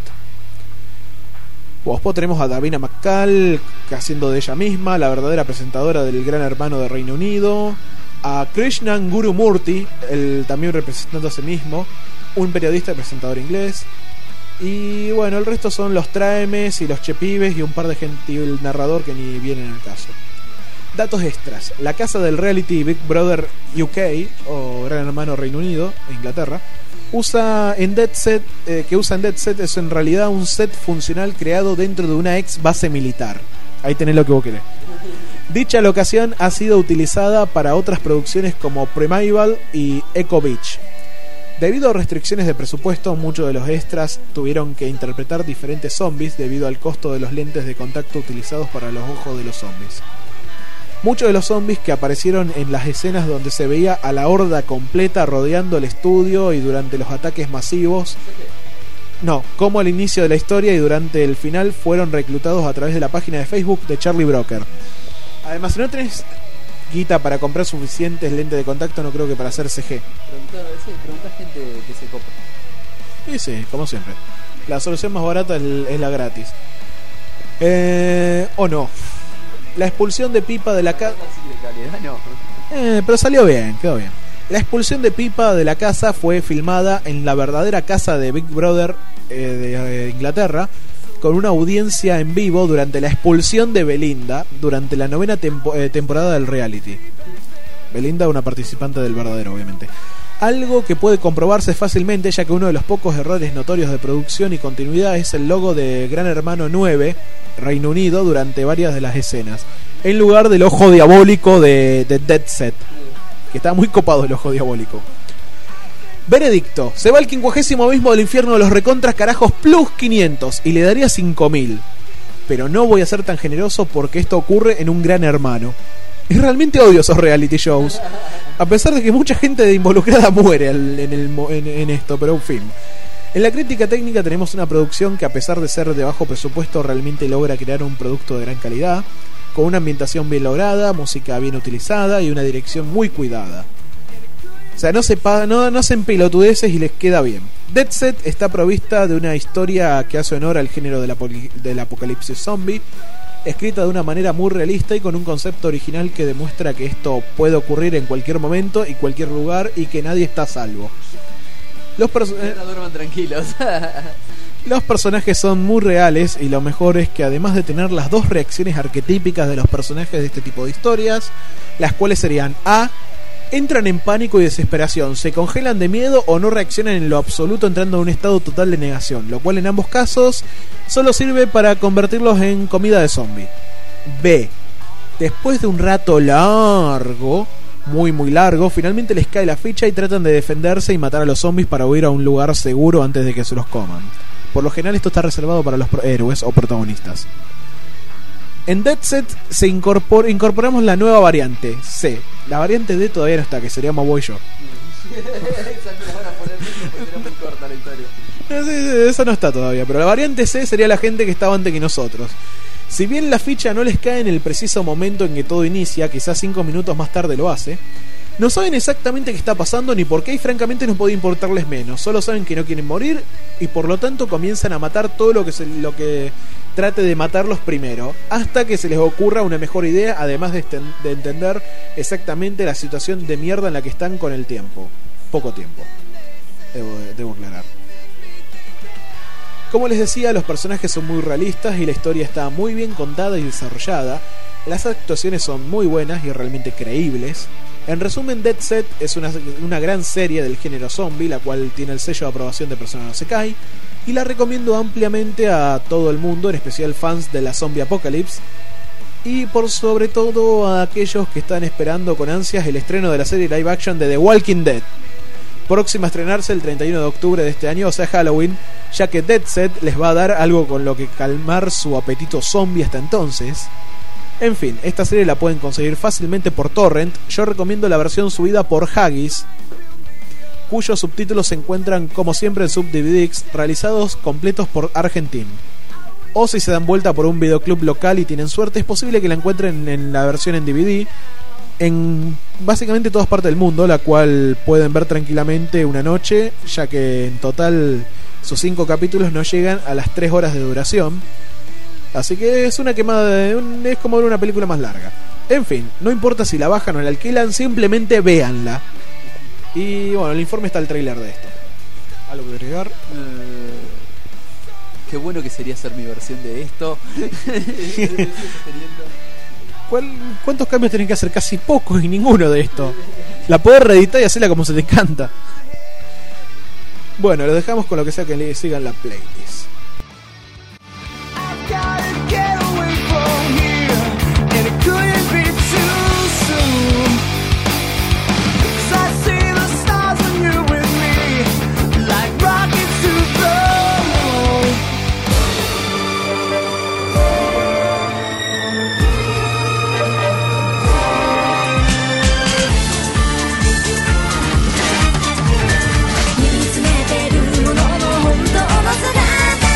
Después tenemos a Davina McCall haciendo de ella misma, la verdadera presentadora del Gran Hermano de Reino Unido. A Krishnan Gurumurthy, el también representando a sí mismo, un periodista y presentador inglés. Y bueno, el resto son los Traemes y los Chepibes y un par de gente y el narrador que ni vienen al caso. Datos extras. La casa del reality Big Brother U K o Gran Hermano Reino Unido, Inglaterra, usa en Dead Set, eh, que usa en Dead Set es en realidad un set funcional creado dentro de una ex base militar. Ahí tenés lo que vos querés. Dicha locación ha sido utilizada para otras producciones como Primeval y Echo Beach. Debido a restricciones de presupuesto, muchos de los extras tuvieron que interpretar diferentes zombies debido al costo de los lentes de contacto utilizados para los ojos de los zombies. Muchos de los zombies que aparecieron en las escenas donde se veía a la horda completa rodeando el estudio y durante los ataques masivos, no, como al inicio de la historia y durante el final, fueron reclutados a través de la página de Facebook de Charlie Brooker. Además, si no tenés guita para comprar suficientes lentes de contacto, no creo que para hacer C G. Pregunta, sí, pregunta gente que se copa. Sí, sí, como siempre. La solución más barata es, es la gratis. Eh, o no. La expulsión de Pipa de la casa. No. Eh, pero salió bien, quedó bien. La expulsión de Pipa de la casa fue filmada en la verdadera casa de Big Brother eh, de eh, Inglaterra, con una audiencia en vivo durante la expulsión de Belinda durante la novena tempo, eh, temporada del reality. Belinda, una participante del verdadero, obviamente. Algo que puede comprobarse fácilmente, ya que uno de los pocos errores notorios de producción y continuidad es el logo de Gran Hermano nueve, Reino Unido, durante varias de las escenas, en lugar del ojo diabólico de, de Dead Set, que está muy copado el ojo diabólico. Veredicto: se va el quincuagésimo mismo del infierno de los recontras carajos plus quinientos y le daría cinco mil, pero no voy a ser tan generoso porque esto ocurre en un Gran Hermano. Es realmente odio esos reality shows, a pesar de que mucha gente involucrada muere en, el, en, en esto, pero en fin. En la crítica técnica tenemos una producción que, a pesar de ser de bajo presupuesto, realmente logra crear un producto de gran calidad, con una ambientación bien lograda, música bien utilizada y una dirección muy cuidada. O sea, no, se pa- no, no hacen pelotudeces y les queda bien. Dead Set está provista de una historia que hace honor al género del, apoli- del apocalipsis zombie, escrita de una manera muy realista y con un concepto original que demuestra que esto puede ocurrir en cualquier momento y cualquier lugar y que nadie está a salvo. Los, perso- eh, No duerman tranquilos. los personajes son muy reales y lo mejor es que además de tener las dos reacciones arquetípicas de los personajes de este tipo de historias, las cuales serían A, entran en pánico y desesperación, se congelan de miedo o no reaccionan en lo absoluto entrando en un estado total de negación, lo cual en ambos casos solo sirve para convertirlos en comida de zombie. B, después de un rato largo, muy muy largo, finalmente les cae la ficha y tratan de defenderse y matar a los zombies para huir a un lugar seguro antes de que se los coman. Por lo general esto está reservado para los héroes o protagonistas. En Dead Set se incorpor- incorporamos la nueva variante C. La variante D todavía no está, que sería Maboy yo. Sí, sí, esa no está todavía, pero la variante C sería la gente que estaba antes que nosotros. Si bien la ficha no les cae en el preciso momento en que todo inicia, quizás cinco minutos más tarde lo hace, no saben exactamente qué está pasando ni por qué y francamente no puede importarles menos. Solo saben que no quieren morir y por lo tanto comienzan a matar todo lo que, se, lo que trate de matarlos primero, hasta que se les ocurra una mejor idea, además de, esten- de entender exactamente la situación de mierda en la que están con el tiempo. Poco tiempo, debo, debo aclarar. Como les decía, los personajes son muy realistas y la historia está muy bien contada y desarrollada. Las actuaciones son muy buenas y realmente creíbles. En resumen, Dead Set es una, una gran serie del género zombie, la cual tiene el sello de aprobación de Persona No Se Cae, y la recomiendo ampliamente a todo el mundo, en especial fans de la Zombie Apocalypse, y por sobre todo a aquellos que están esperando con ansias el estreno de la serie live action de The Walking Dead, próxima a estrenarse el treinta y uno de octubre de este año, o sea Halloween, ya que Dead Set les va a dar algo con lo que calmar su apetito zombie hasta entonces. En fin, esta serie la pueden conseguir fácilmente por torrent. Yo recomiendo la versión subida por Haggis, cuyos subtítulos se encuentran como siempre en sub-D V Ds realizados completos por Argentin. O si se dan vuelta por un videoclub local y tienen suerte, es posible que la encuentren en la versión en D V D en básicamente todas partes del mundo, la cual pueden ver tranquilamente una noche, ya que en total sus cinco capítulos no llegan a las tres horas de duración. Así que es una quemada de un, es como ver una película más larga. En fin, no importa si la bajan o la alquilan, simplemente véanla. Y bueno, el informe está el trailer de esto. ¿Algo que agregar? Eh, qué bueno que sería hacer mi versión de esto. ¿Cuál, ¿Cuántos cambios tenés que hacer? Casi pocos y ninguno de esto. La podés reeditar y hacerla como se te canta. Bueno, lo dejamos con lo que sea que le sigan la playlist. 「見つめてるものの本当の姿」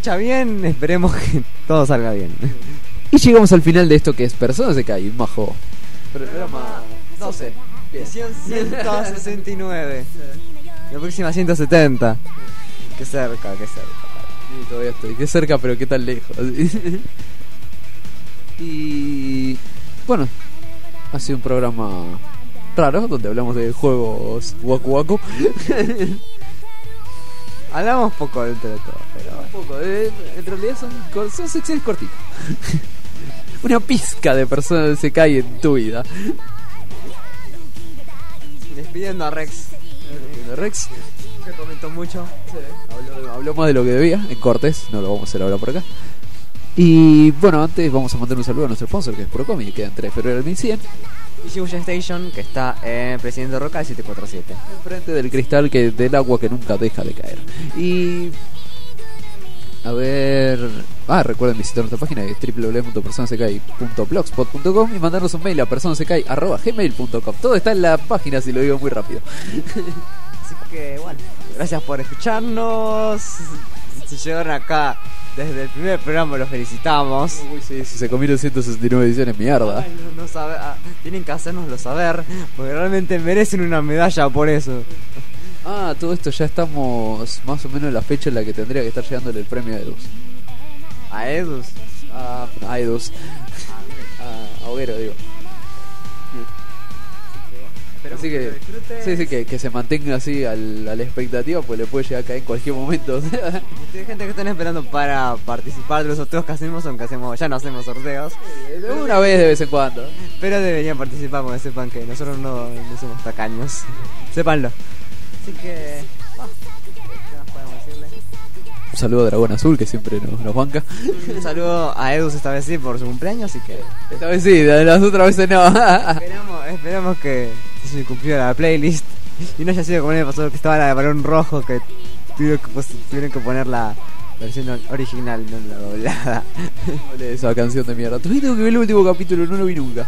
escucha bien, esperemos que todo salga bien. Y llegamos al final de esto que es Persona Sekai, Majo. Programa doce. Bien. Edición ciento sesenta y nueve. La próxima ciento setenta. Qué cerca, qué cerca. Sí, todavía estoy. Qué cerca, pero qué tan lejos. Y bueno, ha sido un programa raro donde hablamos de juegos Waku Waku. Hablamos poco dentro de todo, pero Un poco, eh, en realidad son, cor- son secciones cortitas. Una pizca de personas se cae en tu vida. despidiendo a Rex, De Rex que comentó mucho. habló, habló más de lo que debía en cortes, no lo vamos a hacer ahora por acá. Y bueno, antes vamos a mandar un saludo a nuestro sponsor, que es Purocomi, que queda en tres de febrero del mil cien. Y Shibuya Station, que está en Presidente Roca siete cuatro siete. Enfrente del cristal que del agua que nunca deja de caer. Y a ver, ah, recuerden visitar nuestra página que es doble u doble u doble u punto personasekai punto blogspot punto com y mandarnos un mail a personasekai arroba gmail punto com. Todo está en la página, si lo digo muy rápido. Así que bueno, gracias por escucharnos. Si llegaron acá desde el primer programa, los felicitamos. Uy, sí, si se comieron ciento sesenta y nueve ediciones, mierda. Ay, no, no sabe- ah, tienen que hacérnoslo saber, porque realmente merecen una medalla por eso. Ah, todo esto ya estamos más o menos en la fecha en la que tendría que estar llegándole el premio a Edus. A Edus. A, a Edus. A, a Hoguero, digo. Así que, sí, sí, que, que se mantenga así al, a la expectativa, pues le puede llegar a caer en cualquier momento. Si hay gente que están esperando para participar de los sorteos que hacemos, aunque hacemos, ya no hacemos sorteos, Una vez de vez en cuando. pero deberían participar porque sepan que nosotros no, no somos tacaños. Sépanlo. Así que, ah, ¿qué más podemos decirle? Un saludo a Dragón Azul, que siempre nos, nos banca. Un saludo a Edus esta vez sí por su cumpleaños, así que Esta vez sí, de las otras veces no. esperamos, esperamos que se cumpliera la playlist y no haya sido como el año pasado, que estaba la de balón rojo, que tuvieron que, pues, tuvieron que poner la versión original, no la doblada. Ole, esa canción de mierda. Todavía tengo que ver el último capítulo, no lo vi nunca.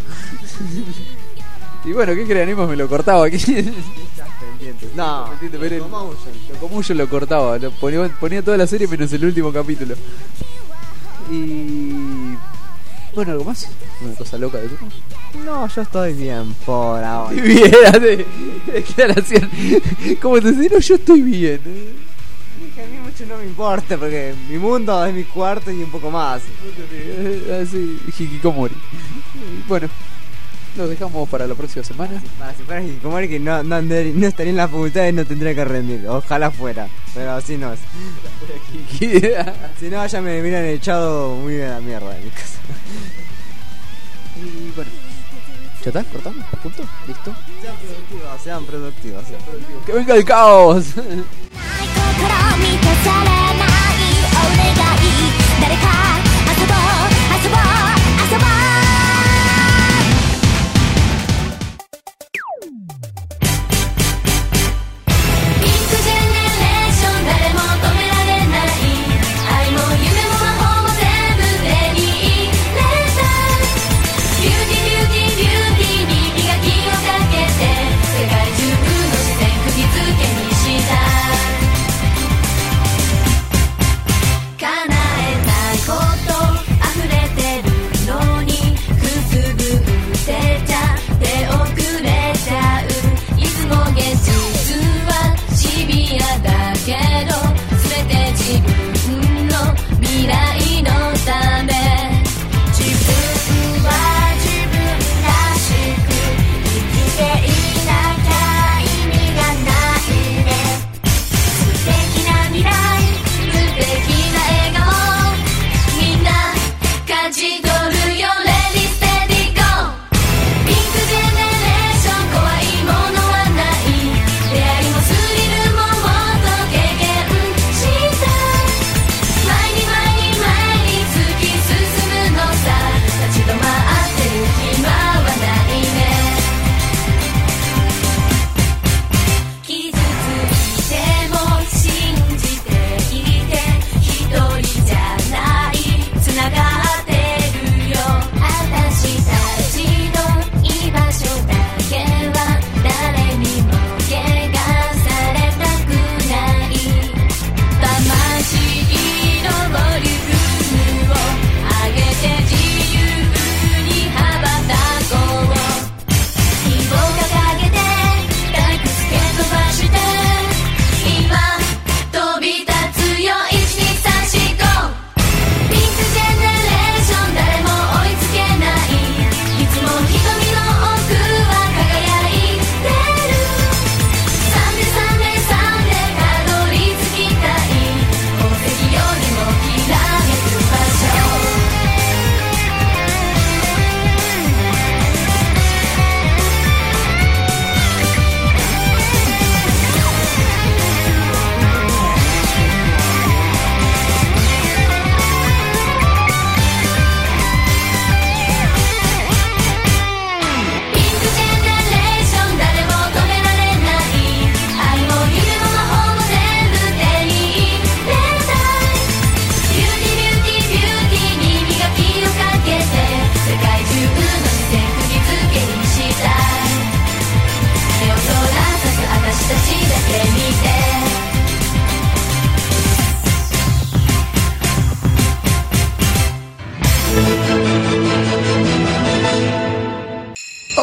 Y bueno, ¿qué creen? Animos me lo cortaba aquí. Pendientes. No, Pendiente, pero el- Locomotion. Locomotion lo cortaba, lo ponía, ponía toda la serie menos el último capítulo. Y bueno, ¿algo más? Una cosa loca de eso. No, yo estoy bien por ahora. Estoy bien, hace declaración. ¿Cómo te decís? No, yo estoy bien. Que a mí mucho no me importa, porque mi mundo es mi cuarto y un poco más. Así, hikikomori. Bueno, nos dejamos para la próxima semana. Para si fuera Hikikomori, que no, no, andar- no estaría en la facultad y no tendría que rendir. Ojalá fuera, pero así no es. Si no, ya me hubieran echado muy de la mierda de mi casa. Y bueno, ¿ya está? ¿Cortamos? ¿Punto? ¿Listo? Sean productivos, sean productivos. Sean productivos. ¡Que venga el caos! 心満たされないお願い誰か遊ぼう遊ぼう遊ぼうピンクジェネレーション誰も止められない愛も夢も魔法も全部手に入れたビューティービューティービューティーに磨きをかけて世界中の視線釘付けにした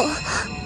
も